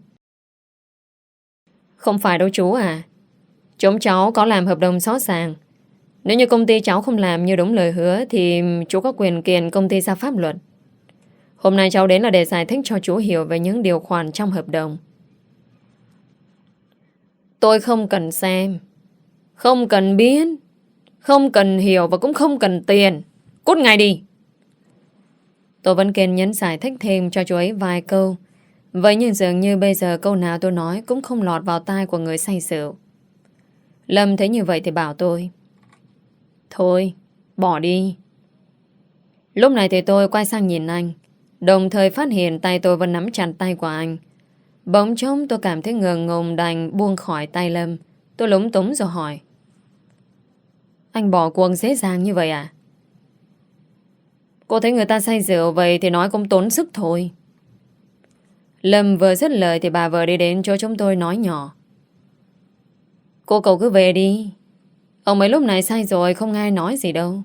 Không phải đâu chú à. Chúng cháu có làm hợp đồng rõ ràng. Nếu như công ty cháu không làm như đúng lời hứa thì chú có quyền kiện công ty ra pháp luật. Hôm nay cháu đến là để giải thích cho chú hiểu về những điều khoản trong hợp đồng. Tôi không cần xem, không cần biết, không cần hiểu và cũng không cần tiền. Cút ngay đi. Tôi vẫn kiên nhẫn giải thích thêm cho chú ấy vài câu. Vậy nhưng dường như bây giờ câu nào tôi nói cũng không lọt vào tai của người say rượu. Lâm thấy như vậy thì bảo tôi. Thôi, bỏ đi. Lúc này thì tôi quay sang nhìn anh, đồng thời phát hiện tay tôi vẫn nắm chặt tay của anh. Bỗng trông tôi cảm thấy ngượng ngùng đành buông khỏi tay Lâm. Tôi lúng túng rồi hỏi. Anh bỏ cuộc dễ dàng như vậy à? Cô thấy người ta say rượu vậy thì nói cũng tốn sức thôi. Lâm vừa dứt lời thì bà vợ đi đến chỗ chúng tôi nói nhỏ. Cô cậu cứ về đi. Ông mấy lúc này say rồi không ai nói gì đâu.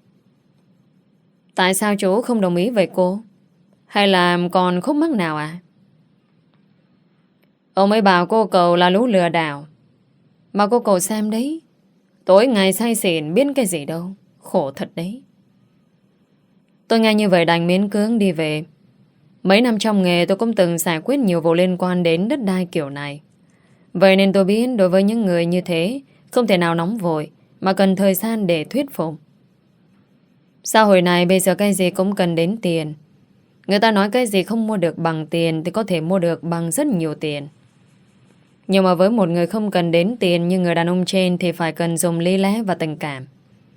Tại sao chú không đồng ý với cô? Hay là còn khúc mắc nào à? Ông ấy bảo cô cậu là lũ lừa đảo. Mà cô cậu xem đấy, tối ngày say xỉn biết cái gì đâu. Khổ thật đấy. Tôi nghe như vậy đành miễn cưỡng đi về. Mấy năm trong nghề tôi cũng từng giải quyết nhiều vụ liên quan đến đất đai kiểu này. Vậy nên tôi biết đối với những người như thế không thể nào nóng vội, mà cần thời gian để thuyết phục. Xã hội này bây giờ cái gì cũng cần đến tiền. Người ta nói cái gì không mua được bằng tiền thì có thể mua được bằng rất nhiều tiền. Nhưng mà với một người không cần đến tiền như người đàn ông trên thì phải cần dùng lý lẽ và tình cảm.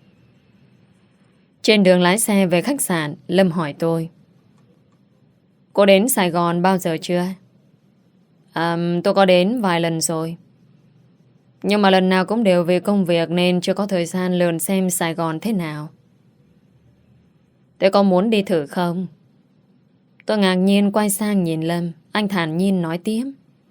Trên đường lái xe về khách sạn, Lâm hỏi tôi. Cô đến Sài Gòn bao giờ chưa? À, tôi có đến vài lần rồi. Nhưng mà lần nào cũng đều vì công việc nên chưa có thời gian lượn xem Sài Gòn thế nào. Thế có muốn đi thử không? Tôi ngạc nhiên quay sang nhìn Lâm. Anh thản nhiên nói tiếp.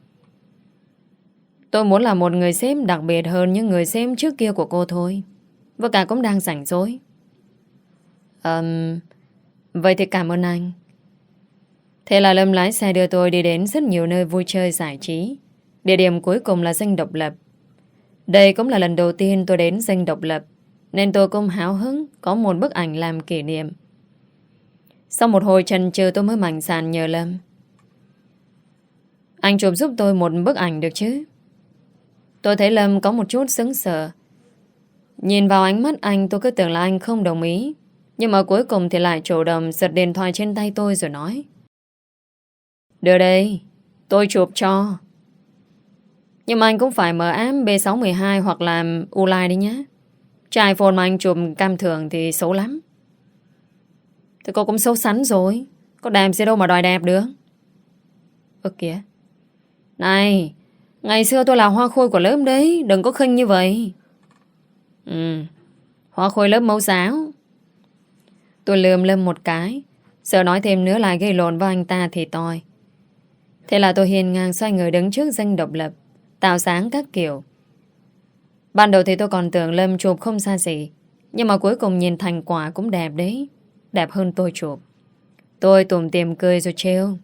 Tôi muốn là một người sếp đặc biệt hơn những người sếp trước kia của cô thôi. Và cả cũng đang rảnh rỗi. um, Vậy thì cảm ơn anh. Thế là Lâm lái xe đưa tôi đi đến rất nhiều nơi vui chơi giải trí. Địa điểm cuối cùng là Dinh Độc Lập. Đây cũng là lần đầu tiên tôi đến Dinh Độc Lập, nên tôi cũng háo hứng có một bức ảnh làm kỷ niệm. Sau một hồi chần chừ tôi mới mạnh dạn nhờ Lâm. Anh chụp giúp tôi một bức ảnh được chứ? Tôi thấy Lâm có một chút sững sờ. Nhìn vào ánh mắt anh tôi cứ tưởng là anh không đồng ý. Nhưng mà cuối cùng thì lại chủ động giật điện thoại trên tay tôi rồi nói: Đưa đây, tôi chụp cho. Nhưng mà anh cũng phải mở app B sáu một hai hoặc là Uline đi nhé. Trái iPhone mà anh chụp cam thường thì xấu lắm. Thì cô cũng xấu xắn rồi. Có đẹp gì đâu mà đòi đẹp được. Ơ kìa. Này, ngày xưa tôi là hoa khôi của lớp đấy, đừng có khinh như vậy. Ừ, hoa khôi lớp mẫu giáo. Tôi lườm Lâm một cái, sợ nói thêm nữa lại gây lộn với anh ta thì toi. Thế là tôi hiền ngang xoay người đứng trước danh độc lập, tạo sáng các kiểu. Ban đầu thì tôi còn tưởng Lâm chụp không xa xỉ, nhưng mà cuối cùng nhìn thành quả cũng đẹp đấy. Đẹp hơn tôi chụp. Tôi tủm tỉm cười rồi trêu: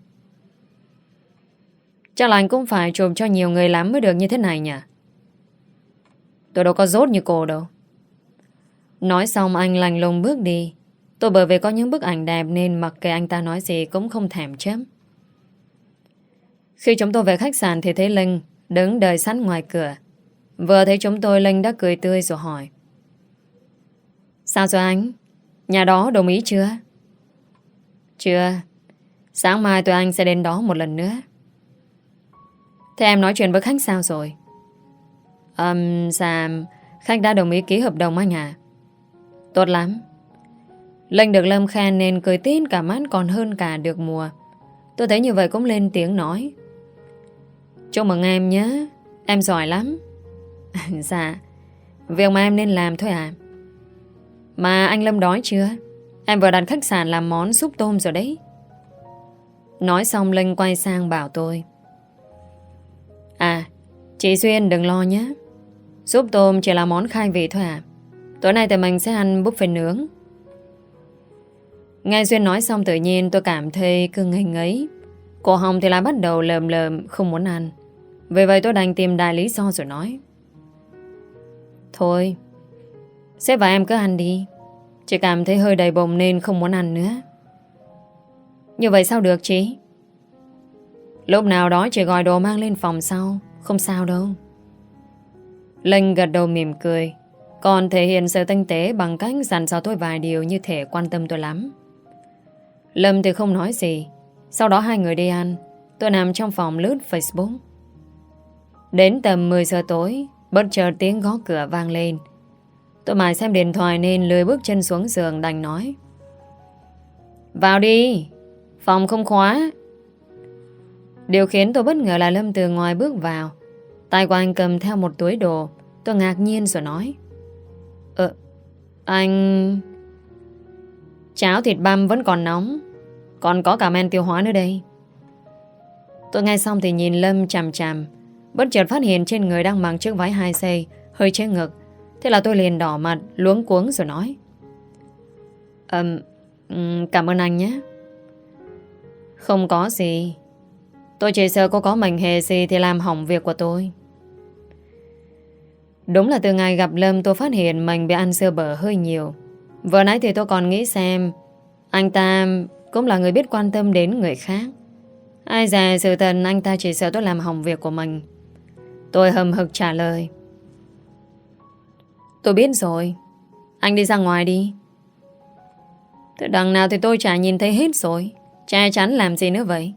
Chắc là anh cũng phải chụp cho nhiều người lắm mới được như thế này nhỉ? Tôi đâu có dốt như cô đâu. Nói xong anh lành lùng bước đi. Tôi bởi vì có những bức ảnh đẹp nên mặc kệ anh ta nói gì cũng không thèm chớp. Khi chúng tôi về khách sạn thì thấy Linh đứng đợi sẵn ngoài cửa. Vừa thấy chúng tôi, Linh đã cười tươi rồi hỏi: Sao rồi anh? Nhà đó đồng ý chưa? Chưa. Sáng mai tụi anh sẽ đến đó một lần nữa. Thế em nói chuyện với khách sao rồi? Ừm, um, Sam, khách đã đồng ý ký hợp đồng anh à? Tốt lắm. Linh được Lâm khen nên cười tít cả mắt còn hơn cả được mùa. Tôi thấy như vậy cũng lên tiếng nói: Chúc mừng em nhé, em giỏi lắm. Dạ, việc mà em nên làm thôi à. Mà anh Lâm đói chưa? Em vừa đặt khách sạn làm món súp tôm rồi đấy. Nói xong Linh quay sang bảo tôi: À, chị Xuyên đừng lo nhé. Súp tôm chỉ là món khai vị thôi à. Tối nay tụi mình sẽ ăn buffet nướng. Nghe Xuyên nói xong tự nhiên tôi cảm thấy cứ ngây ngấy. Cổ họng thì lại bắt đầu lờm lờm không muốn ăn. Vì vậy tôi đành tìm đại lý do rồi nói: Thôi, sếp và em cứ ăn đi. Chị cảm thấy hơi đầy bụng nên không muốn ăn nữa. Như vậy sao được chị? Lúc nào đó chị gọi đồ mang lên phòng sau. Không sao đâu. Linh gật đầu mỉm cười, còn thể hiện sự tinh tế bằng cách dặn dò tôi vài điều như thể quan tâm tôi lắm. Lâm thì không nói gì. Sau đó hai người đi ăn. Tôi nằm trong phòng lướt Facebook. Đến tầm mười giờ tối, bất chợt tiếng gõ cửa vang lên. Tôi mải xem điện thoại nên lười bước chân xuống giường đành nói: Vào đi, phòng không khóa. Điều khiến tôi bất ngờ là Lâm từ ngoài bước vào. Tay của anh cầm theo một túi đồ. Tôi ngạc nhiên rồi nói: Ờ, anh... Cháo thịt băm vẫn còn nóng, còn có cả men tiêu hóa nữa đây. Tôi nghe xong thì nhìn Lâm chằm chằm. Bất chợt phát hiện trên người đang mặc chiếc váy hai giây hơi che ngực. Thế là tôi liền đỏ mặt luống cuống rồi nói: Ừm, um, cảm ơn anh nhé. Không có gì. Tôi chỉ sợ cô có mệnh hệ gì thì làm hỏng việc của tôi. Đúng là từ ngày gặp Lâm tôi phát hiện mình bị ăn sơ bở hơi nhiều. Vừa nãy thì tôi còn nghĩ xem anh ta cũng là người biết quan tâm đến người khác. Ai dè sự thật anh ta chỉ sợ tôi làm hỏng việc của mình. Tôi hầm hực trả lời: Tôi biết rồi. Anh đi ra ngoài đi. Từ đằng nào thì tôi chả nhìn thấy hết rồi. Che chắn làm gì nữa vậy?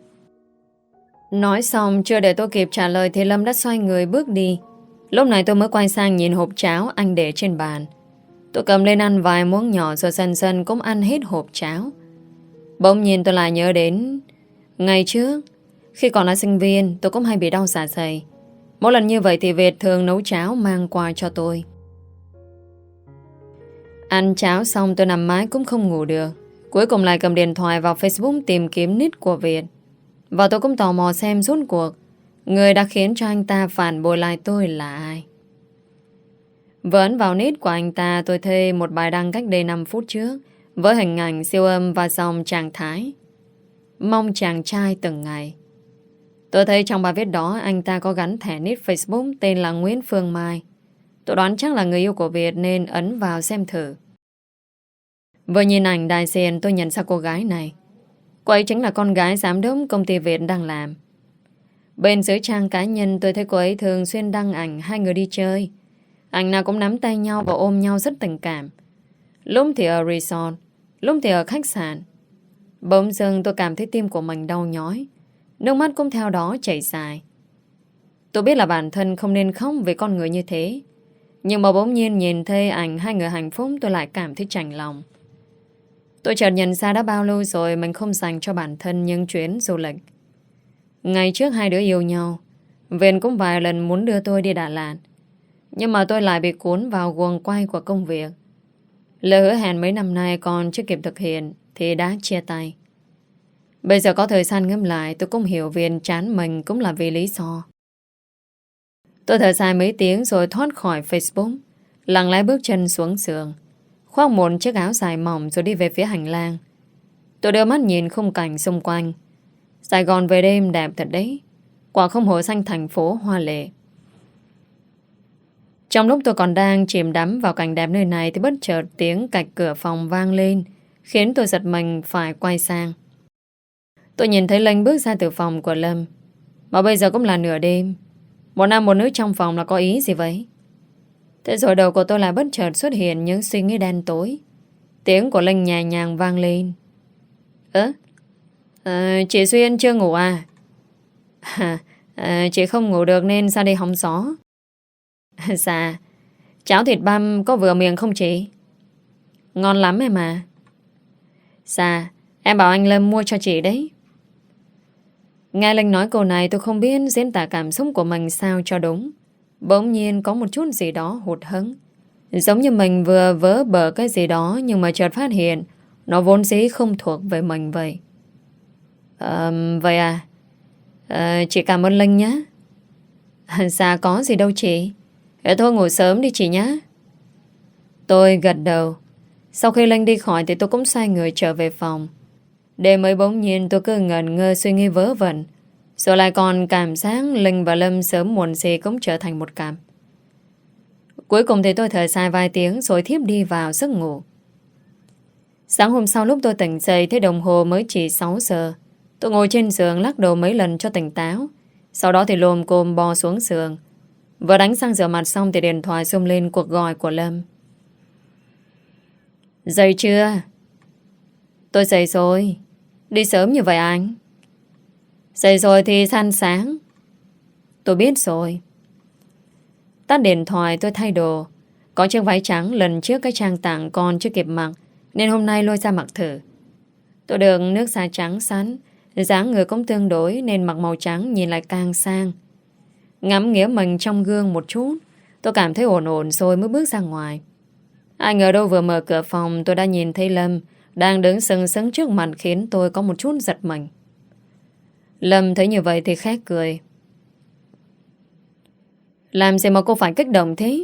Nói xong chưa để tôi kịp trả lời thì Lâm đã xoay người bước đi. Lúc này tôi mới quay sang nhìn hộp cháo anh để trên bàn. Tôi cầm lên ăn vài muỗng nhỏ rồi dần dần cũng ăn hết hộp cháo. Bỗng nhiên tôi lại nhớ đến ngày trước, khi còn là sinh viên, tôi cũng hay bị đau dạ dày. Mỗi lần như vậy thì Việt thường nấu cháo mang qua cho tôi. Ăn cháo xong tôi nằm mãi cũng không ngủ được. Cuối cùng lại cầm điện thoại vào Facebook tìm kiếm nick của Việt. Và tôi cũng tò mò xem rốt cuộc người đã khiến cho anh ta phản bội lại tôi là ai. Vừa ấn vào nick của anh ta, tôi thấy một bài đăng cách đây năm phút trước với hình ảnh siêu âm và dòng trạng thái: Mong chàng trai từng ngày. Tôi thấy trong bài viết đó anh ta có gắn thẻ nick Facebook tên là Nguyễn Phương Mai. Tôi đoán chắc là người yêu của Việt nên ấn vào xem thử. Vừa nhìn ảnh đại diện tôi nhận ra cô gái này. Cô ấy chính là con gái giám đốc công ty Việt đang làm. Bên dưới trang cá nhân tôi thấy cô ấy thường xuyên đăng ảnh hai người đi chơi. Ảnh nào cũng nắm tay nhau và ôm nhau rất tình cảm. Lúc thì ở resort, lúc thì ở khách sạn. Bỗng dưng tôi cảm thấy tim của mình đau nhói. Nước mắt cũng theo đó chảy dài. Tôi biết là bản thân không nên khóc về con người như thế. Nhưng mà bỗng nhiên nhìn thấy ảnh hai người hạnh phúc, tôi lại cảm thấy chạnh lòng. Tôi chợt nhận ra đã bao lâu rồi mình không dành cho bản thân những chuyến du lịch. Ngày trước hai đứa yêu nhau, Viên cũng vài lần muốn đưa tôi đi Đà Lạt. Nhưng mà tôi lại bị cuốn vào guồng quay của công việc. Lời hứa hẹn mấy năm nay còn chưa kịp thực hiện thì đã chia tay. Bây giờ có thời gian ngẫm lại, tôi cũng hiểu Viên chán mình cũng là vì lý do. Tôi thở dài mấy tiếng rồi thoát khỏi Facebook, lặng lẽ bước chân xuống giường, khoác một chiếc áo dài mỏng rồi đi về phía hành lang. Tôi đưa mắt nhìn khung cảnh xung quanh. Sài Gòn về đêm đẹp thật đấy. Quả không hổ danh thành phố hoa lệ. Trong lúc tôi còn đang chìm đắm vào cảnh đẹp nơi này thì bất chợt tiếng cạch cửa phòng vang lên, khiến tôi giật mình phải quay sang. Tôi nhìn thấy Linh bước ra từ phòng của Lâm. Mà bây giờ cũng là nửa đêm. Một nam một nữ trong phòng là có ý gì vậy? Thế rồi đầu của tôi lại bất chợt xuất hiện những suy nghĩ đen tối. Tiếng của Linh nhẹ nhàng vang lên. Ơ? À, chị Xuyên chưa ngủ à? À, à? Chị không ngủ được nên ra đây hóng gió. Dạ. Cháo thịt băm có vừa miệng không chị? Ngon lắm em à. Dạ. Em bảo anh Lâm mua cho chị đấy. Nghe Linh nói câu này tôi không biết diễn tả cảm xúc của mình sao cho đúng. Bỗng nhiên có một chút gì đó hụt hẫng, giống như mình vừa vớ bờ cái gì đó, nhưng mà chợt phát hiện nó vốn dĩ không thuộc về mình vậy. À, vậy à? À, chị cảm ơn Linh nhé. Dạ có gì đâu chị. Thế thôi ngủ sớm đi chị nhé. Tôi gật đầu. Sau khi Linh đi khỏi thì tôi cũng xoay người trở về phòng. Đêm mới bỗng nhiên tôi cứ ngẩn ngơ suy nghĩ vớ vẩn. Rồi lại còn cảm giác Linh và Lâm sớm muộn gì cũng trở thành một cặp. Cuối cùng thì tôi thở dài vài tiếng rồi thiếp đi vào giấc ngủ. Sáng hôm sau lúc tôi tỉnh dậy thấy đồng hồ mới chỉ sáu giờ. Tôi ngồi trên giường lắc đầu mấy lần cho tỉnh táo. Sau đó thì lồm cồm bò xuống giường. Vừa đánh răng rửa mặt xong thì điện thoại rung lên cuộc gọi của Lâm. Dậy chưa? Tôi dậy rồi. Đi sớm như vậy anh? Dậy rồi thì săn sáng. Tôi biết rồi. Tắt điện thoại tôi thay đồ. Có chiếc váy trắng lần trước cái trang tặng còn chưa kịp mặc, nên hôm nay lôi ra mặc thử. Tôi được nước da trắng sẵn, dáng người cũng tương đối nên mặc màu trắng nhìn lại càng sang. Ngắm nghía mình trong gương một chút, tôi cảm thấy ổn ổn rồi mới bước ra ngoài. Ai ngờ đâu vừa mở cửa phòng tôi đã nhìn thấy Lâm đang đứng sừng sững trước mặt khiến tôi có một chút giật mình. Lâm thấy như vậy thì khét cười. Làm gì mà cô phải kích động thế?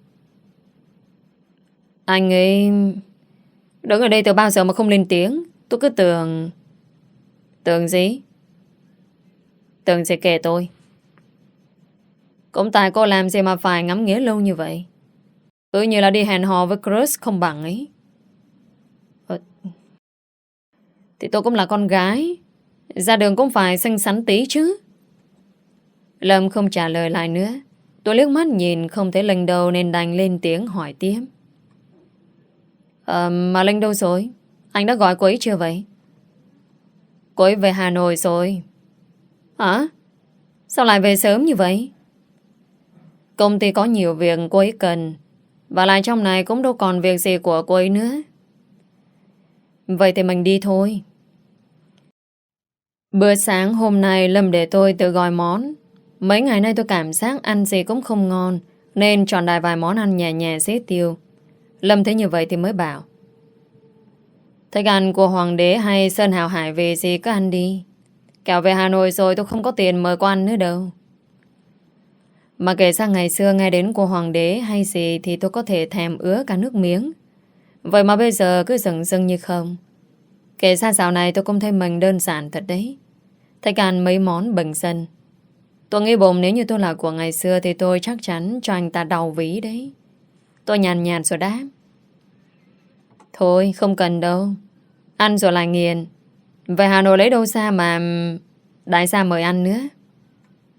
Anh ấy đứng ở đây từ bao giờ mà không lên tiếng. Tôi cứ tưởng... Tưởng gì? Tưởng sẽ kể tôi. Cũng tại cô làm gì mà phải ngắm nghía lâu như vậy. Cứ như là đi hẹn hò với crush không bằng ấy. Ờ... Thì tôi cũng là con gái, ra đường cũng phải xinh xắn tí chứ. Lâm không trả lời lại nữa. Tôi liếc mắt nhìn không thấy Linh đâu nên đành lên tiếng hỏi tiếp. Ờ, mà Linh đâu rồi? Anh đã gọi cô ấy chưa vậy? Cô ấy về Hà Nội rồi. Hả? Sao lại về sớm như vậy? Công ty có nhiều việc cô ấy cần, và lại trong này cũng đâu còn việc gì của cô ấy nữa. Vậy thì mình đi thôi. Bữa sáng hôm nay Lâm để tôi tự gọi món. Mấy ngày nay tôi cảm giác ăn gì cũng không ngon, nên chọn đại vài món ăn nhẹ nhẹ dễ tiêu. Lâm thấy như vậy thì mới bảo. Thích ăn của Hoàng đế hay Sơn Hào Hải về gì cứ ăn đi. Kẻo về Hà Nội rồi tôi không có tiền mời cô ăn nữa đâu. Mà kể sang ngày xưa nghe đến của Hoàng đế hay gì thì tôi có thể thèm ứa cả nước miếng. Vậy mà bây giờ cứ dừng dưng như không. Kể ra dạo này tôi cũng thấy mình đơn giản thật đấy. Thích ăn mấy món bừng dân. Tôi nghĩ bụng nếu như tôi là của ngày xưa thì tôi chắc chắn cho anh ta đau ví đấy. Tôi nhàn nhạt rồi đáp. Thôi không cần đâu. Ăn rồi lại nghiền. Về Hà Nội lấy đâu ra mà đại gia mời ăn nữa.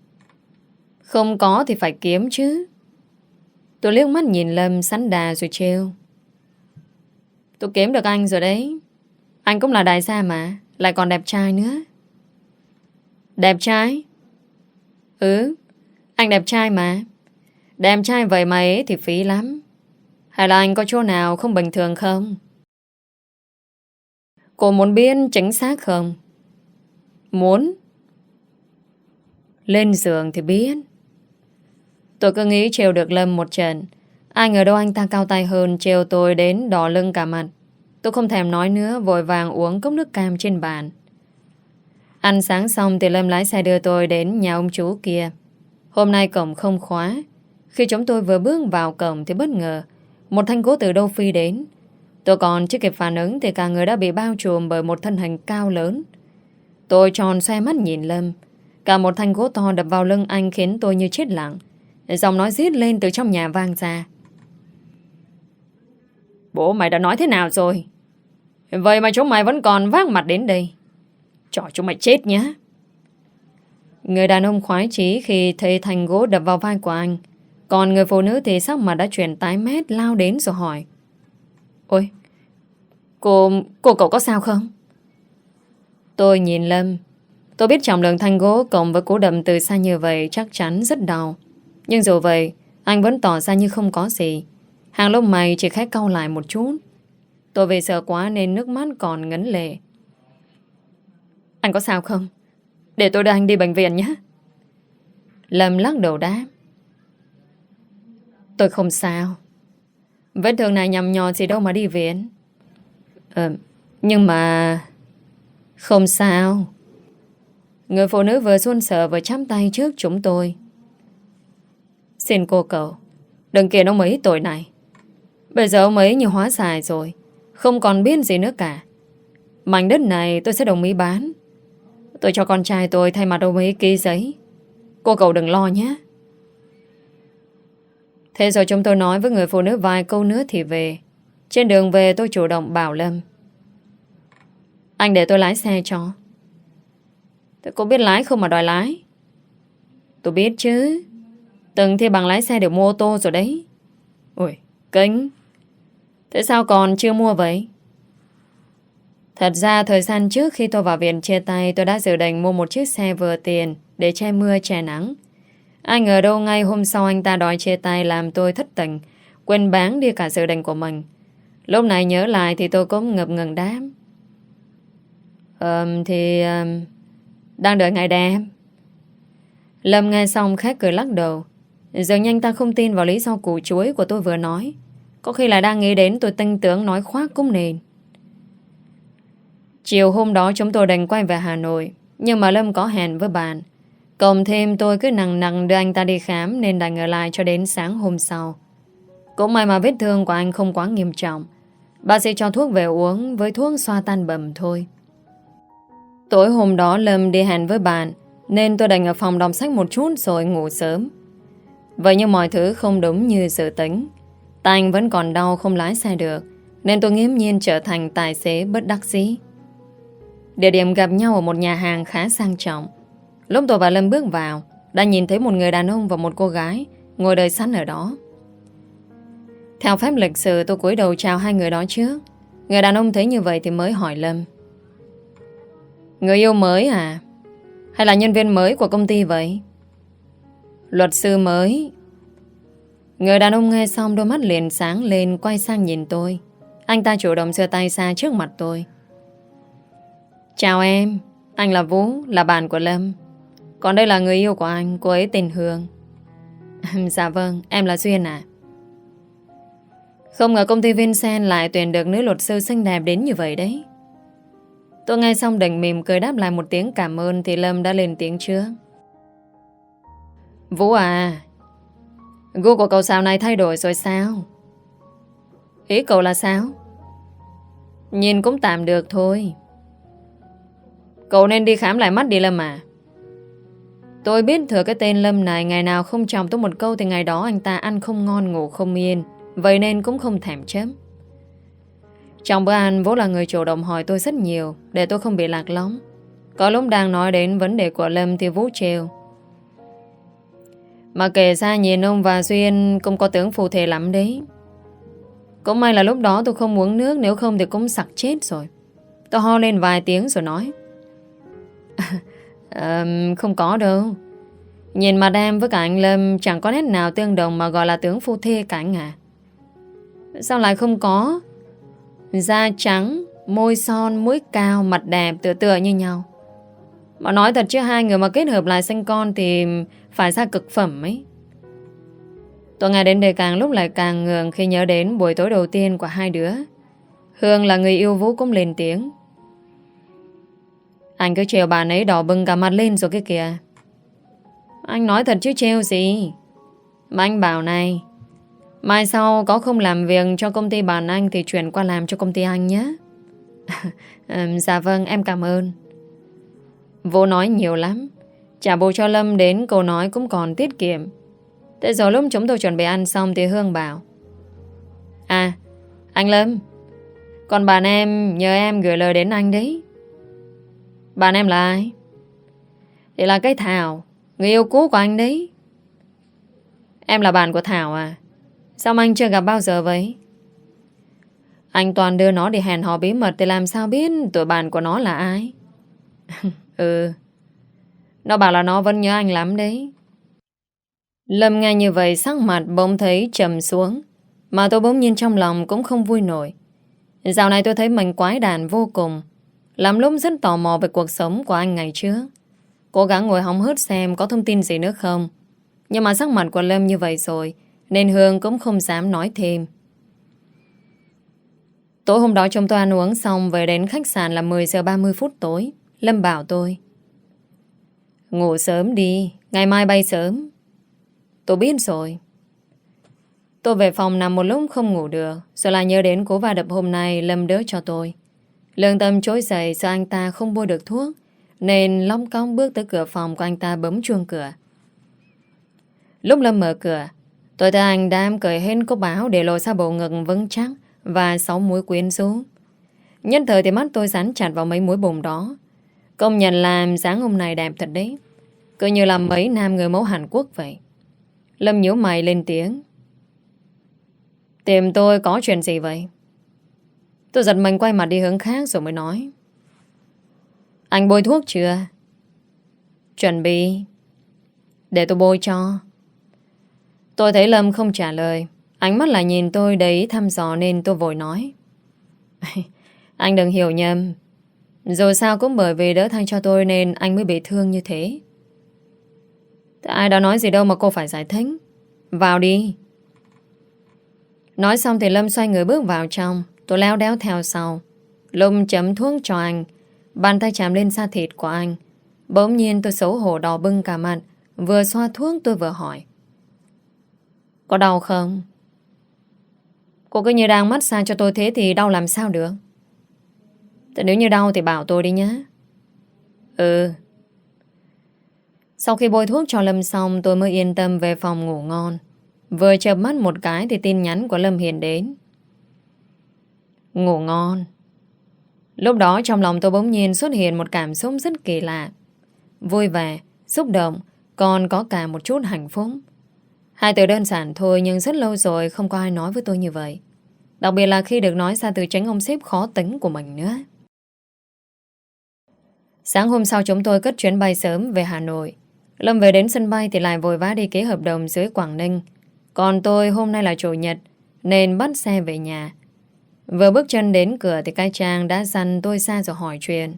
Không có thì phải kiếm chứ. Tôi liếc mắt nhìn Lâm sẵn đà rồi trêu. Tôi kiếm được anh rồi đấy. Anh cũng là đại gia mà, lại còn đẹp trai nữa. Đẹp trai? Ừ, anh đẹp trai mà. Đẹp trai vậy mà ấy thì phí lắm. Hay là anh có chỗ nào không bình thường không? Cô muốn biết chính xác không? Muốn. Lên giường thì biết. Tôi cứ nghĩ trêu được Lâm một trận. Ai ngờ đâu anh ta cao tay hơn, trêu tôi đến đỏ lưng cả mặt. Tôi không thèm nói nữa, vội vàng uống cốc nước cam trên bàn. Ăn sáng xong thì Lâm lái xe đưa tôi đến nhà ông chú kia. Hôm nay cổng không khóa. Khi chúng tôi vừa bước vào cổng thì bất ngờ một thanh gỗ từ đâu phi đến. Tôi còn chưa kịp phản ứng thì cả người đã bị bao trùm bởi một thân hình cao lớn. Tôi tròn xoe mắt nhìn Lâm. Cả một thanh gỗ to đập vào lưng anh khiến tôi như chết lặng. Giọng nói rít lên từ trong nhà vang ra. Bố mày đã nói thế nào rồi? Vậy mà chúng mày vẫn còn vác mặt đến đây. Cho chúng mày chết nhé. Người đàn ông khoái chí khi thấy thanh gỗ đập vào vai của anh. Còn người phụ nữ thì sắc mặt đã chuyển tái mét, lao đến rồi hỏi. Ôi, cô, cô cậu có sao không? Tôi nhìn Lâm. Tôi biết trọng lượng thanh gỗ cộng với cú đâm từ xa như vậy chắc chắn rất đau. Nhưng dù vậy, anh vẫn tỏ ra như không có gì. Hàng lông mày chỉ khẽ cau lại một chút. Tôi vì sợ quá nên nước mắt còn ngấn lệ. Anh có sao không? Để tôi đưa anh đi bệnh viện nhé. Lâm lắc đầu đáp. Tôi không sao. Vết thương này nhằm nhò gì đâu mà đi viện. Ờ, nhưng mà... Không sao. Người phụ nữ vừa run sợ vừa chắp tay trước chúng tôi. Xin cô cậu, đừng kiện ông ấy tội này. Bây giờ ông ấy như hóa giải rồi, không còn biết gì nữa cả. Mảnh đất này tôi sẽ đồng ý bán. Tôi cho con trai tôi thay mặt ông ấy ký giấy. Cô cậu đừng lo nhé. Thế rồi chúng tôi nói với người phụ nữ vài câu nữa thì về. Trên đường về tôi chủ động bảo Lâm. Anh để tôi lái xe cho. Tôi có biết lái không mà đòi lái? Tôi biết chứ. Từng thi bằng lái xe đều mua ô tô rồi đấy. Ôi, kính. Thế sao còn chưa mua vậy? Thật ra thời gian trước khi tôi vào viện chia tay, tôi đã dự định mua một chiếc xe vừa tiền để che mưa che nắng. Ai ngờ đâu ngay hôm sau anh ta đòi chia tay làm tôi thất tình, quên bán đi cả dự định của mình. Lúc này nhớ lại thì tôi cũng ngập ngừng đáp. Ờm thì... Um, đang đợi ngày đẹp. Lâm nghe xong khét cười lắc đầu. Dường như anh ta không tin vào lý do củ chuối của tôi vừa nói. Có khi là đang nghĩ đến tôi tinh tưởng nói khoác cũng nên. Chiều hôm đó chúng tôi đành quay về Hà Nội. Nhưng mà Lâm có hẹn với bạn. Cộng thêm tôi cứ nằng nằng đưa anh ta đi khám nên đành ở lại cho đến sáng hôm sau. Cũng may mà vết thương của anh không quá nghiêm trọng. Bác sĩ cho thuốc về uống với thuốc xoa tan bầm thôi. Tối hôm đó Lâm đi hẹn với bạn nên tôi đành ở phòng đọc sách một chút rồi ngủ sớm. Vậy nhưng mọi thứ không đúng như dự tính. Tay anh vẫn còn đau không lái xe được nên tôi nghiễm nhiên trở thành tài xế bất đắc dĩ. Địa điểm gặp nhau ở một nhà hàng khá sang trọng. Lúc tôi và Lâm bước vào đã nhìn thấy một người đàn ông và một cô gái ngồi đợi sẵn ở đó. Theo phép lịch sự tôi cúi đầu chào hai người đó trước. Người đàn ông thấy như vậy thì mới hỏi Lâm. Người yêu mới à? Hay là nhân viên mới của công ty vậy? Luật sư mới. Người đàn ông nghe xong đôi mắt liền sáng lên, quay sang nhìn tôi. Anh ta chủ động giơ tay ra trước mặt tôi. Chào em, anh là Vũ, là bạn của Lâm. Còn đây là người yêu của anh, cô ấy tên Hương. Dạ vâng, em là Duyên à? Không ngờ công ty Vincent lại tuyển được nữ luật sư xinh đẹp đến như vậy đấy. Tôi nghe xong đành mỉm cười đáp lại một tiếng cảm ơn thì Lâm đã lên tiếng trước. Vũ à, gu của cậu dạo này thay đổi rồi sao? Ý cậu là sao? Nhìn cũng tạm được thôi. Cậu nên đi khám lại mắt đi Lâm à. Tôi biết thừa cái tên Lâm này ngày nào không chọc tôi một câu thì ngày đó anh ta ăn không ngon ngủ không yên. Vậy nên cũng không thèm chớp. Trong bữa ăn Vũ là người chủ động hỏi tôi rất nhiều để tôi không bị lạc lõng. Có lúc đang nói đến vấn đề của Lâm thì Vũ trêu. Mà kể ra nhìn ông và Duyên cũng có tướng phù thể lắm đấy. Cũng may là lúc đó tôi không uống nước, nếu không thì cũng sặc chết rồi. Tôi ho lên vài tiếng rồi nói. à, Không có đâu. Nhìn mặt em với cả anh Lâm chẳng có nét nào tương đồng mà gọi là tướng phu thê cả anh à. Sao lại không có? Da trắng, môi son, mũi cao, mặt đẹp tựa tựa như nhau. Mà nói thật chứ hai người mà kết hợp lại sinh con thì phải ra cực phẩm ấy. Tôi nghe đến đây càng lúc lại càng ngượng khi nhớ đến buổi tối đầu tiên của hai đứa. Hương là người yêu Vũ cũng lên tiếng. Anh cứ trêu bạn ấy đỏ bừng cả mặt lên rồi cái kìa. Anh nói thật chứ trêu gì. Mà anh bảo này, mai sau có không làm việc cho công ty bạn anh thì chuyển qua làm cho công ty anh nhé. ừ, Dạ vâng, em cảm ơn. Vũ nói nhiều lắm. Trả bù cho Lâm đến câu nói cũng còn tiết kiệm. Thế rồi lúc chúng tôi chuẩn bị ăn xong thì Hương bảo. À, anh Lâm, còn bạn em nhờ em gửi lời đến anh đấy. Bạn em là ai? Thì là cái Thảo, người yêu cũ của anh đấy. Em là bạn của Thảo à? Sao mà anh chưa gặp bao giờ vậy? Anh toàn đưa nó đi hẹn hò bí mật thì làm sao biết tụi bạn của nó là ai? Ừ, nó bảo là nó vẫn nhớ anh lắm đấy. Lâm nghe như vậy sắc mặt bỗng thấy trầm xuống. Mà tôi bỗng nhiên trong lòng cũng không vui nổi. Dạo này tôi thấy mình quái đản vô cùng. Lắm lúc rất tò mò về cuộc sống của anh ngày trước. Cố gắng ngồi hóng hớt xem có thông tin gì nữa không. Nhưng mà sắc mặt của Lâm như vậy rồi nên Hương cũng không dám nói thêm. Tối hôm đó chúng tôi ăn uống xong về đến khách sạn là mười giờ ba mươi phút tối. Lâm bảo tôi. Ngủ sớm đi, ngày mai bay sớm. Tôi biết rồi. Tôi về phòng nằm một lúc không ngủ được. Rồi lại nhớ đến cú va đập hôm nay Lâm đỡ cho tôi. Lương tâm trỗi dậy sợ anh ta không bôi được thuốc nên long cong bước tới cửa phòng của anh ta bấm chuông cửa. Lúc Lâm mở cửa, tôi thấy anh đang cởi hết cúc áo để lộ ra bộ ngực vững chắc và sáu múi quyến rũ. Nhân thời thì mắt tôi dán chặt vào mấy múi bụng đó. Công nhận làm dáng hôm nay đẹp thật đấy. Cứ như là mấy nam người mẫu Hàn Quốc vậy. Lâm nhíu mày lên tiếng. Tìm tôi có chuyện gì vậy? Tôi giật mình quay mặt đi hướng khác rồi mới nói. Anh bôi thuốc chưa? Chuẩn bị. Để tôi bôi cho. Tôi thấy Lâm không trả lời. Ánh mắt lại nhìn tôi đầy thăm dò nên tôi vội nói. Anh đừng hiểu nhầm. Rồi sao cũng bởi vì đỡ thay cho tôi nên anh mới bị thương như thế. Thế ai đã nói gì đâu mà cô phải giải thích. Vào đi. Nói xong thì Lâm xoay người bước vào trong. Tôi leo đéo theo sau. Lông chấm thuốc cho anh. Bàn tay chạm lên da thịt của anh. Bỗng nhiên tôi xấu hổ đỏ bưng cả mặt. Vừa xoa thuốc tôi vừa hỏi. Có đau không? Cô cứ như đang massage cho tôi thế thì đau làm sao được? Thế nếu như đau thì bảo tôi đi nhé. Ừ. Sau khi bôi thuốc cho Lâm xong tôi mới yên tâm về phòng ngủ ngon. Vừa chợp mắt một cái thì tin nhắn của Lâm hiện đến. Ngủ ngon. Lúc đó trong lòng tôi bỗng nhiên xuất hiện một cảm xúc rất kỳ lạ. Vui vẻ, xúc động, còn có cả một chút hạnh phúc. Hai từ đơn giản thôi nhưng rất lâu rồi không có ai nói với tôi như vậy. Đặc biệt là khi được nói ra từ chính ông sếp khó tính của mình nữa. Sáng hôm sau chúng tôi cất chuyến bay sớm về Hà Nội. Lâm về đến sân bay thì lại vội vã đi ký hợp đồng dưới Quảng Ninh. Còn tôi hôm nay là chủ nhật nên bắt xe về nhà. Vừa bước chân đến cửa thì cai Trang đã dằn tôi ra rồi hỏi chuyện.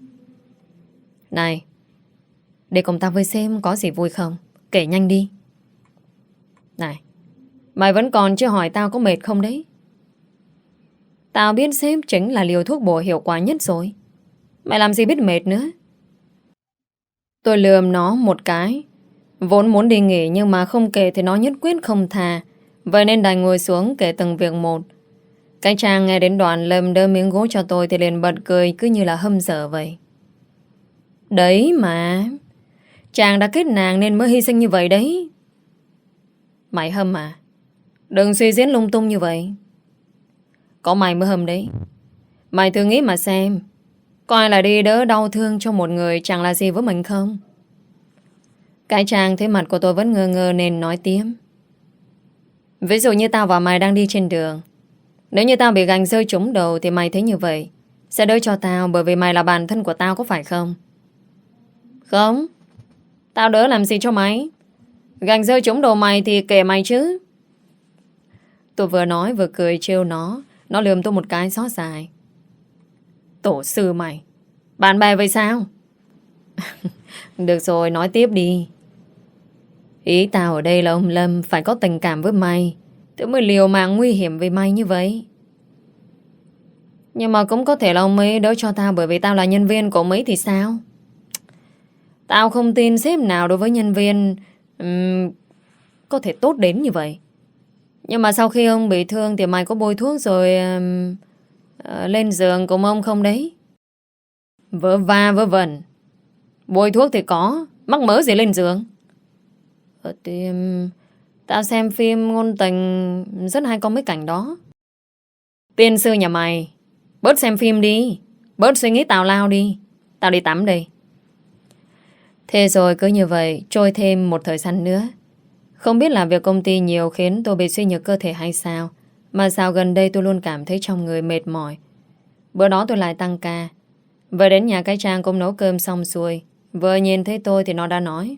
Này, để cùng tao với xem có gì vui không? Kể nhanh đi. Này, mày vẫn còn chưa hỏi tao có mệt không đấy? Tao biết sếp chính là liều thuốc bổ hiệu quả nhất rồi. Mày làm gì biết mệt nữa? Tôi lườm nó một cái. Vốn muốn đi nghỉ nhưng mà không kể thì nó nhất quyết không thà. Vậy nên đành ngồi xuống kể từng việc một. Cái Trang nghe đến đoạn Lâm đơ miếng gỗ cho tôi thì liền bật cười cứ như là hâm dở vậy. Đấy mà. Chàng đã kết nàng nên mới hy sinh như vậy đấy. Mày hâm à? Đừng suy diễn lung tung như vậy. Có mày mới hâm đấy. Mày thử nghĩ mà xem. Có ai là đi đỡ đau thương cho một người chẳng là gì với mình không? Cái Trang thấy mặt của tôi vẫn ngơ ngơ nên nói tiếp. Ví dụ như tao và mày đang đi trên đường. Nếu như tao bị gành rơi trúng đầu thì mày thấy như vậy sẽ đỡ cho tao, bởi vì mày là bạn thân của tao, có phải không? Không, tao đỡ làm gì cho mày. Gành rơi trúng đầu mày thì kệ mày chứ. Tôi vừa nói vừa cười trêu nó. Nó lườm tôi một cái xót dài. Tổ sư mày, bạn bè vậy sao? Được rồi, nói tiếp đi. Ý tao ở đây là ông Lâm phải có tình cảm với mày, thế mới liều mạng nguy hiểm với mày như vậy. Nhưng mà cũng có thể là ông ấy đỡ cho tao, bởi vì tao là nhân viên của ông ấy thì sao? Tao không tin sếp nào đối với nhân viên um, có thể tốt đến như vậy. Nhưng mà sau khi ông bị thương thì mày có bôi thuốc rồi um, uh, lên giường cùng ông không đấy? Vớ va vớ vẩn. Bôi thuốc thì có, mắc mớ gì lên giường? Ờ, thì, um, tao xem phim ngôn tình rất hay có mấy cảnh đó. Tiên sư nhà mày, bớt xem phim đi, bớt suy nghĩ tào lao đi. Tao đi tắm đây. Thế rồi cứ như vậy trôi thêm một thời gian nữa. Không biết là việc công ty nhiều khiến tôi bị suy nhược cơ thể hay sao, mà sao gần đây tôi luôn cảm thấy trong người mệt mỏi. Bữa đó tôi lại tăng ca. Vừa đến nhà cái Trang cũng nấu cơm xong xuôi. Vừa nhìn thấy tôi thì nó đã nói.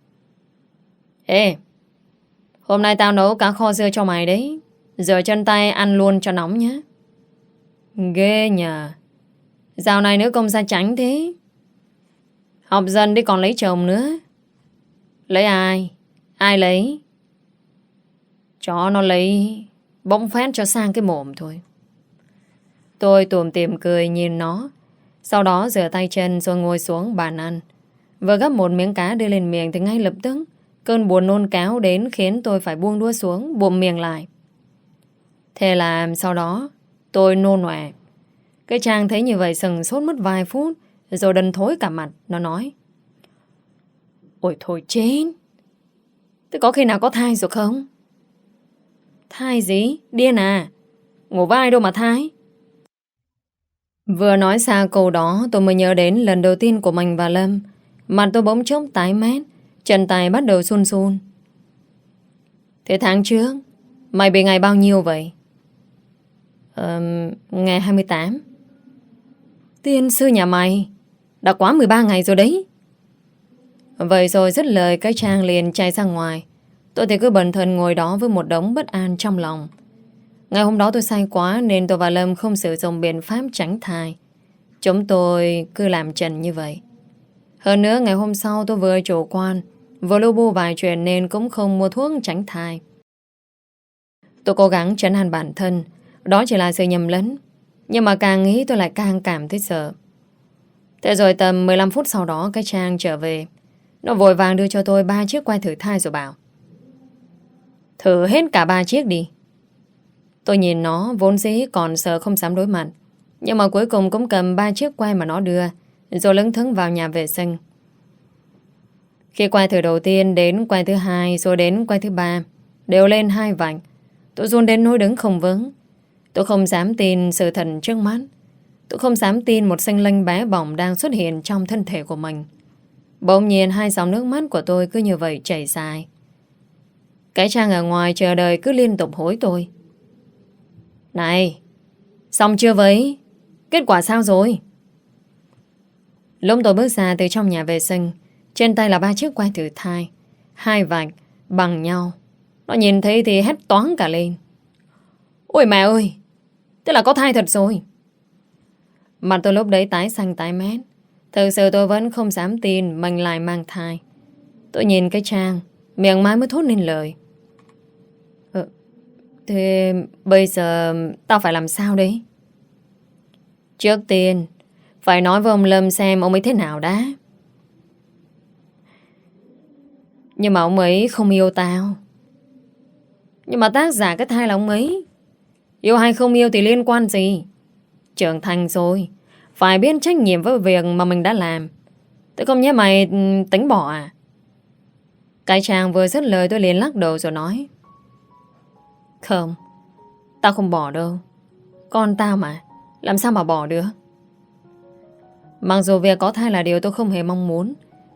Ê, hôm nay tao nấu cá kho dưa cho mày đấy. Rửa chân tay ăn luôn cho nóng nhé. Ghê nhờ. Dạo này nữ công gia tránh thế. Học dần đi còn lấy chồng nữa. Lấy ai? Ai lấy? Cho nó lấy bỗng phét cho sang cái mồm thôi. Tôi tủm tỉm cười nhìn nó. Sau đó rửa tay chân rồi ngồi xuống bàn ăn. Vừa gắp một miếng cá đưa lên miệng thì ngay lập tức cơn buồn nôn cáo đến khiến tôi phải buông đũa xuống, bụm miệng lại. Thế là sau đó tôi nôn ọe. Cái Trang thấy như vậy sừng sốt mất vài phút rồi đần thối cả mặt. Nó nói. Ôi thôi chết. Thế có khi nào có thai rồi không? Thai gì? Điên à? Ngủ với ai đâu mà thai? Vừa nói xa câu đó tôi mới nhớ đến lần đầu tiên của mình và Lâm. Mặt tôi bỗng chốc tái mét, chân tay bắt đầu run run. Thế tháng trước mày bị ngày bao nhiêu vậy? Ờ, ngày hai mươi tám. Tiên sư nhà mày, đã quá mười ba ngày rồi đấy. Vậy rồi dứt lời cái Trang liền chạy ra ngoài. Tôi thì cứ bần thần ngồi đó với một đống bất an trong lòng. Ngày hôm đó tôi say quá nên tôi và Lâm không sử dụng biện pháp tránh thai. Chúng tôi cứ làm trần như vậy. Hơn nữa ngày hôm sau tôi vừa chủ quan, vừa lu bu vài chuyện nên cũng không mua thuốc tránh thai. Tôi cố gắng trấn an bản thân, đó chỉ là sự nhầm lẫn. Nhưng mà càng nghĩ tôi lại càng cảm thấy sợ. Thế rồi tầm mười lăm phút sau đó cái Trang trở về. Nó vội vàng đưa cho tôi ba chiếc que thử thai rồi bảo. Thử hết cả ba chiếc đi. Tôi nhìn nó vốn dĩ còn sợ không dám đối mặt. Nhưng mà cuối cùng cũng cầm ba chiếc que mà nó đưa, rồi lững thững vào nhà vệ sinh. Khi que thử đầu tiên đến que thứ hai, rồi đến que thứ ba, đều lên hai vạch. Tôi run đến nỗi đứng không vững. Tôi không dám tin sự thật trước mắt. Tôi không dám tin một sinh linh bé bỏng đang xuất hiện trong thân thể của mình. Bỗng nhiên hai dòng nước mắt của tôi cứ như vậy chảy dài. Cái Trang ở ngoài chờ đợi cứ liên tục hối tôi. Này, xong chưa vậy? Kết quả sao rồi? Lúc tôi bước ra từ trong nhà vệ sinh, trên tay là ba chiếc que thử thai, hai vạch bằng nhau. Nó nhìn thấy thì hét toáng cả lên. Ôi mẹ ơi, thế là có thai thật rồi. Mặt tôi lúc đấy tái xanh tái mét. Thực sự tôi vẫn không dám tin mình lại mang thai. Tôi nhìn cái Trang, miệng mãi mới thốt nên lời. Ờ, thế bây giờ tao phải làm sao đấy? Trước tiên phải nói với ông Lâm xem ông ấy thế nào đã. Nhưng mà ông ấy không yêu tao. Nhưng mà tác giả cái thai là ông ấy. Yêu hay không yêu thì liên quan gì? Trưởng thành rồi, phải biết trách nhiệm với việc mà mình đã làm. Tôi không nhớ mày tính bỏ à? Cái Trang vừa dứt lời tôi liền lắc đầu rồi nói. Không, tao không bỏ đâu. Con tao mà, làm sao mà bỏ được? Mặc dù việc có thai là điều tôi không hề mong muốn,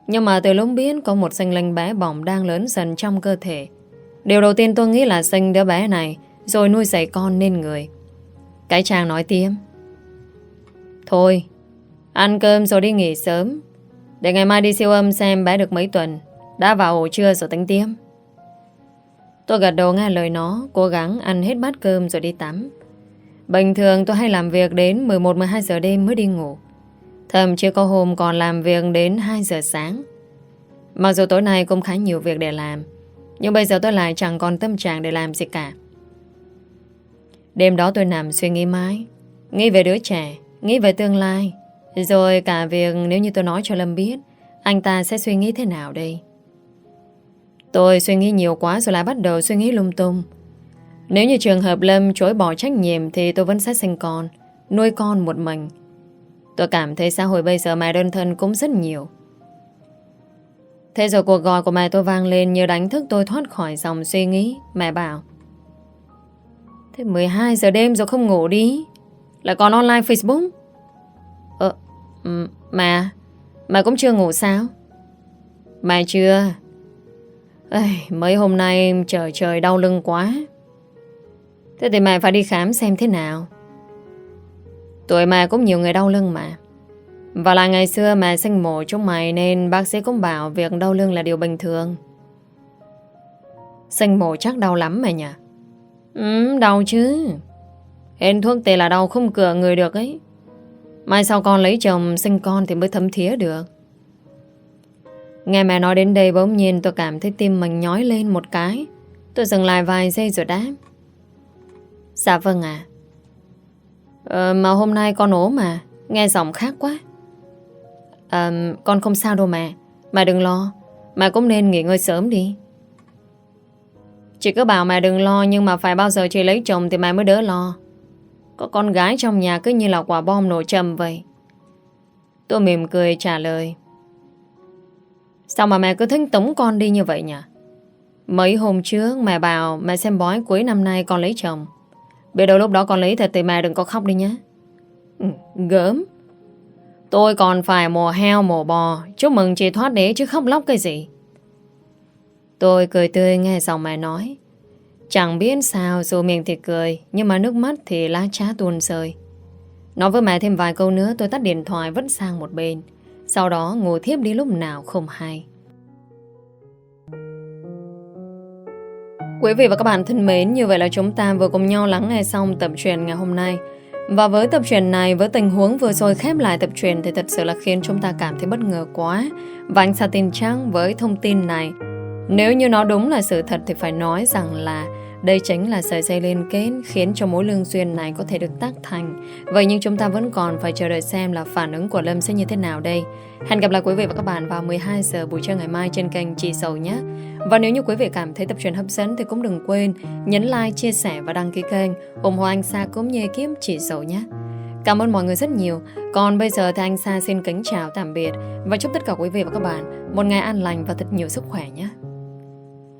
Nhưng mà từ lúc biết có một sinh linh bé bỏng đang lớn dần trong cơ thể, điều đầu tiên tôi nghĩ là sinh đứa bé này rồi nuôi dạy con nên người. Cái chàng nói tiếp: Thôi, ăn cơm rồi đi nghỉ sớm, để ngày mai đi siêu âm xem bé được mấy tuần, đã vào ổ chưa rồi tính tiếp. Tôi gật đầu nghe lời nó, cố gắng ăn hết bát cơm rồi đi tắm. Bình thường tôi hay làm việc đến mười một mười hai giờ đêm mới đi ngủ. Thậm chí có hôm còn làm việc đến hai giờ sáng. Mặc dù tối nay cũng khá nhiều việc để làm, nhưng bây giờ tôi lại chẳng còn tâm trạng để làm gì cả. Đêm đó tôi nằm suy nghĩ mãi, nghĩ về đứa trẻ, nghĩ về tương lai, rồi cả việc nếu như tôi nói cho Lâm biết, anh ta sẽ suy nghĩ thế nào đây. Tôi suy nghĩ nhiều quá rồi lại bắt đầu suy nghĩ lung tung. Nếu như trường hợp Lâm chối bỏ trách nhiệm thì tôi vẫn sẽ sinh con, nuôi con một mình. Tôi cảm thấy xã hội bây giờ mẹ đơn thân cũng rất nhiều. Thế rồi cuộc gọi của mẹ tôi vang lên như đánh thức tôi thoát khỏi dòng suy nghĩ. Mẹ bảo: Thế mười hai giờ đêm rồi không ngủ đi, lại còn online Facebook. Ờ, mẹ, mẹ cũng chưa ngủ sao? Mẹ chưa. Ê, mấy hôm nay trời trời đau lưng quá. Thế thì mẹ phải đi khám xem thế nào. Tuổi mẹ cũng nhiều người đau lưng mà. Và là ngày xưa mẹ sinh mổ trong mày nên bác sĩ cũng bảo việc đau lưng là điều bình thường. Sinh mổ chắc đau lắm mày nhỉ? Ừ, đau chứ. Hên thuốc tê là đau không cựa người được ấy. Mai sau con lấy chồng sinh con thì mới thấm thía được. Nghe mẹ nói đến đây bỗng nhiên tôi cảm thấy tim mình nhói lên một cái. Tôi dừng lại vài giây rồi đáp: Dạ vâng ạ. Ờ, mà hôm nay con ốm mà, nghe giọng khác quá. À, con không sao đâu mẹ. Mẹ đừng lo, mẹ cũng nên nghỉ ngơi sớm đi. Chị cứ bảo mẹ đừng lo, nhưng mà phải bao giờ chị lấy chồng thì mẹ mới đỡ lo. Có con gái trong nhà cứ như là quả bom nổ chầm vậy. Tôi mỉm cười trả lời: Sao mà mẹ cứ thích tống con đi như vậy nhỉ? Mấy hôm trước mẹ bảo mẹ xem bói cuối năm nay con lấy chồng. Biết đâu lúc đó con lấy thật thì mẹ đừng có khóc đi nhé. Ừ, gớm. Tôi còn phải mổ heo mổ bò, chúc mừng chị thoát đế chứ khóc lóc cái gì. Tôi cười tươi nghe giọng mẹ nói. Chẳng biết sao dù miệng thì cười, nhưng mà nước mắt thì lá trá tuôn rơi. Nói với mẹ thêm vài câu nữa, tôi tắt điện thoại vứt sang một bên. Sau đó ngủ thiếp đi lúc nào không hay. Quý vị và các bạn thân mến, như vậy là chúng ta vừa cùng nhau lắng nghe xong tập truyện ngày hôm nay. Và với tập truyện này, với tình huống vừa rồi khép lại tập truyện thì thật sự là khiến chúng ta cảm thấy bất ngờ quá. Và anh Sa tin chắc với thông tin này, nếu như nó đúng là sự thật thì phải nói rằng là đây chính là sợi dây liên kết khiến cho mối lương duyên này có thể được tác thành. Vậy nhưng chúng ta vẫn còn phải chờ đợi xem là phản ứng của Lâm sẽ như thế nào đây. Hẹn gặp lại quý vị và các bạn vào mười hai giờ buổi trưa ngày mai trên kênh Chị Sầu nhé. Và nếu như quý vị cảm thấy tập truyện hấp dẫn thì cũng đừng quên nhấn like, chia sẻ và đăng ký kênh ủng hộ anh Sa cũng như ekip Chị Sầu nhé. Cảm ơn mọi người rất nhiều. Còn bây giờ thì anh Sa xin kính chào tạm biệt và chúc tất cả quý vị và các bạn một ngày an lành và thật nhiều sức khỏe nhé.